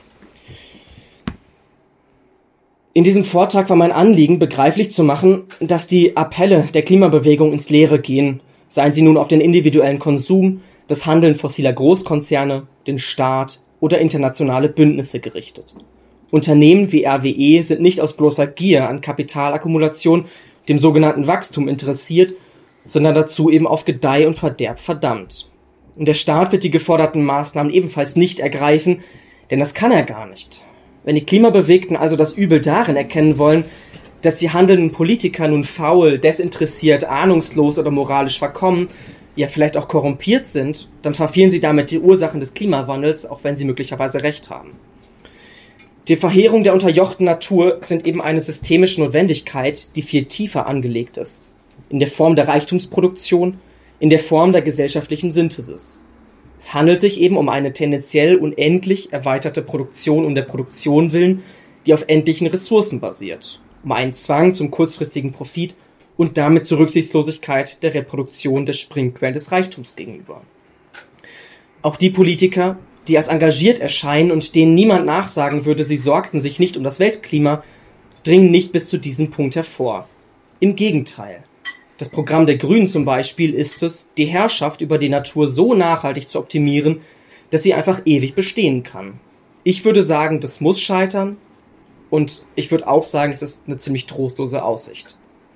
In diesem Vortrag war mein Anliegen, begreiflich zu machen, dass die Appelle der Klimabewegung ins Leere gehen, seien sie nun auf den individuellen Konsum, das Handeln fossiler Großkonzerne, den Staat oder internationale Bündnisse gerichtet. Unternehmen wie R W E sind nicht aus bloßer Gier an Kapitalakkumulation, dem sogenannten Wachstum interessiert, sondern dazu eben auf Gedeih und Verderb verdammt. Und der Staat wird die geforderten Maßnahmen ebenfalls nicht ergreifen, denn das kann er gar nicht. Wenn die Klimabewegten also das Übel darin erkennen wollen, dass die handelnden Politiker nun faul, desinteressiert, ahnungslos oder moralisch verkommen, ja vielleicht auch korrumpiert sind, dann verfehlen sie damit die Ursachen des Klimawandels, auch wenn sie möglicherweise recht haben. Die Verheerung der unterjochten Natur sind eben eine systemische Notwendigkeit, die viel tiefer angelegt ist. In der Form der Reichtumsproduktion, in der Form der gesellschaftlichen Synthesis. Es handelt sich eben um eine tendenziell unendlich erweiterte Produktion um der Produktion willen, die auf endlichen Ressourcen basiert. Um einen Zwang zum kurzfristigen Profit und damit zur Rücksichtslosigkeit der Reproduktion der Springquellen des Reichtums gegenüber. Auch die Politiker, die als engagiert erscheinen und denen niemand nachsagen würde, sie sorgten sich nicht um das Weltklima, dringen nicht bis zu diesem Punkt hervor. Im Gegenteil. Das Programm der Grünen zum Beispiel ist es, die Herrschaft über die Natur so nachhaltig zu optimieren, dass sie einfach ewig bestehen kann. Ich würde sagen, das muss scheitern und ich würde auch sagen, es ist eine ziemlich trostlose Aussicht.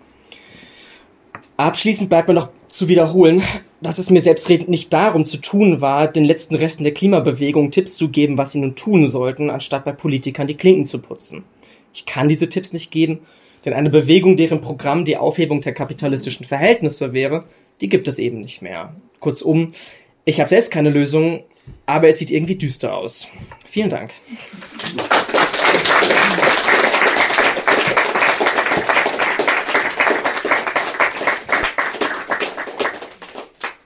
Abschließend bleibt mir noch zu wiederholen, dass es mir selbstredend nicht darum zu tun war, den letzten Resten der Klimabewegung Tipps zu geben, was sie nun tun sollten, anstatt bei Politikern die Klinken zu putzen. Ich kann diese Tipps nicht geben, denn eine Bewegung, deren Programm die Aufhebung der kapitalistischen Verhältnisse wäre, die gibt es eben nicht mehr. Kurzum, ich habe selbst keine Lösung, aber es sieht irgendwie düster aus. Vielen Dank.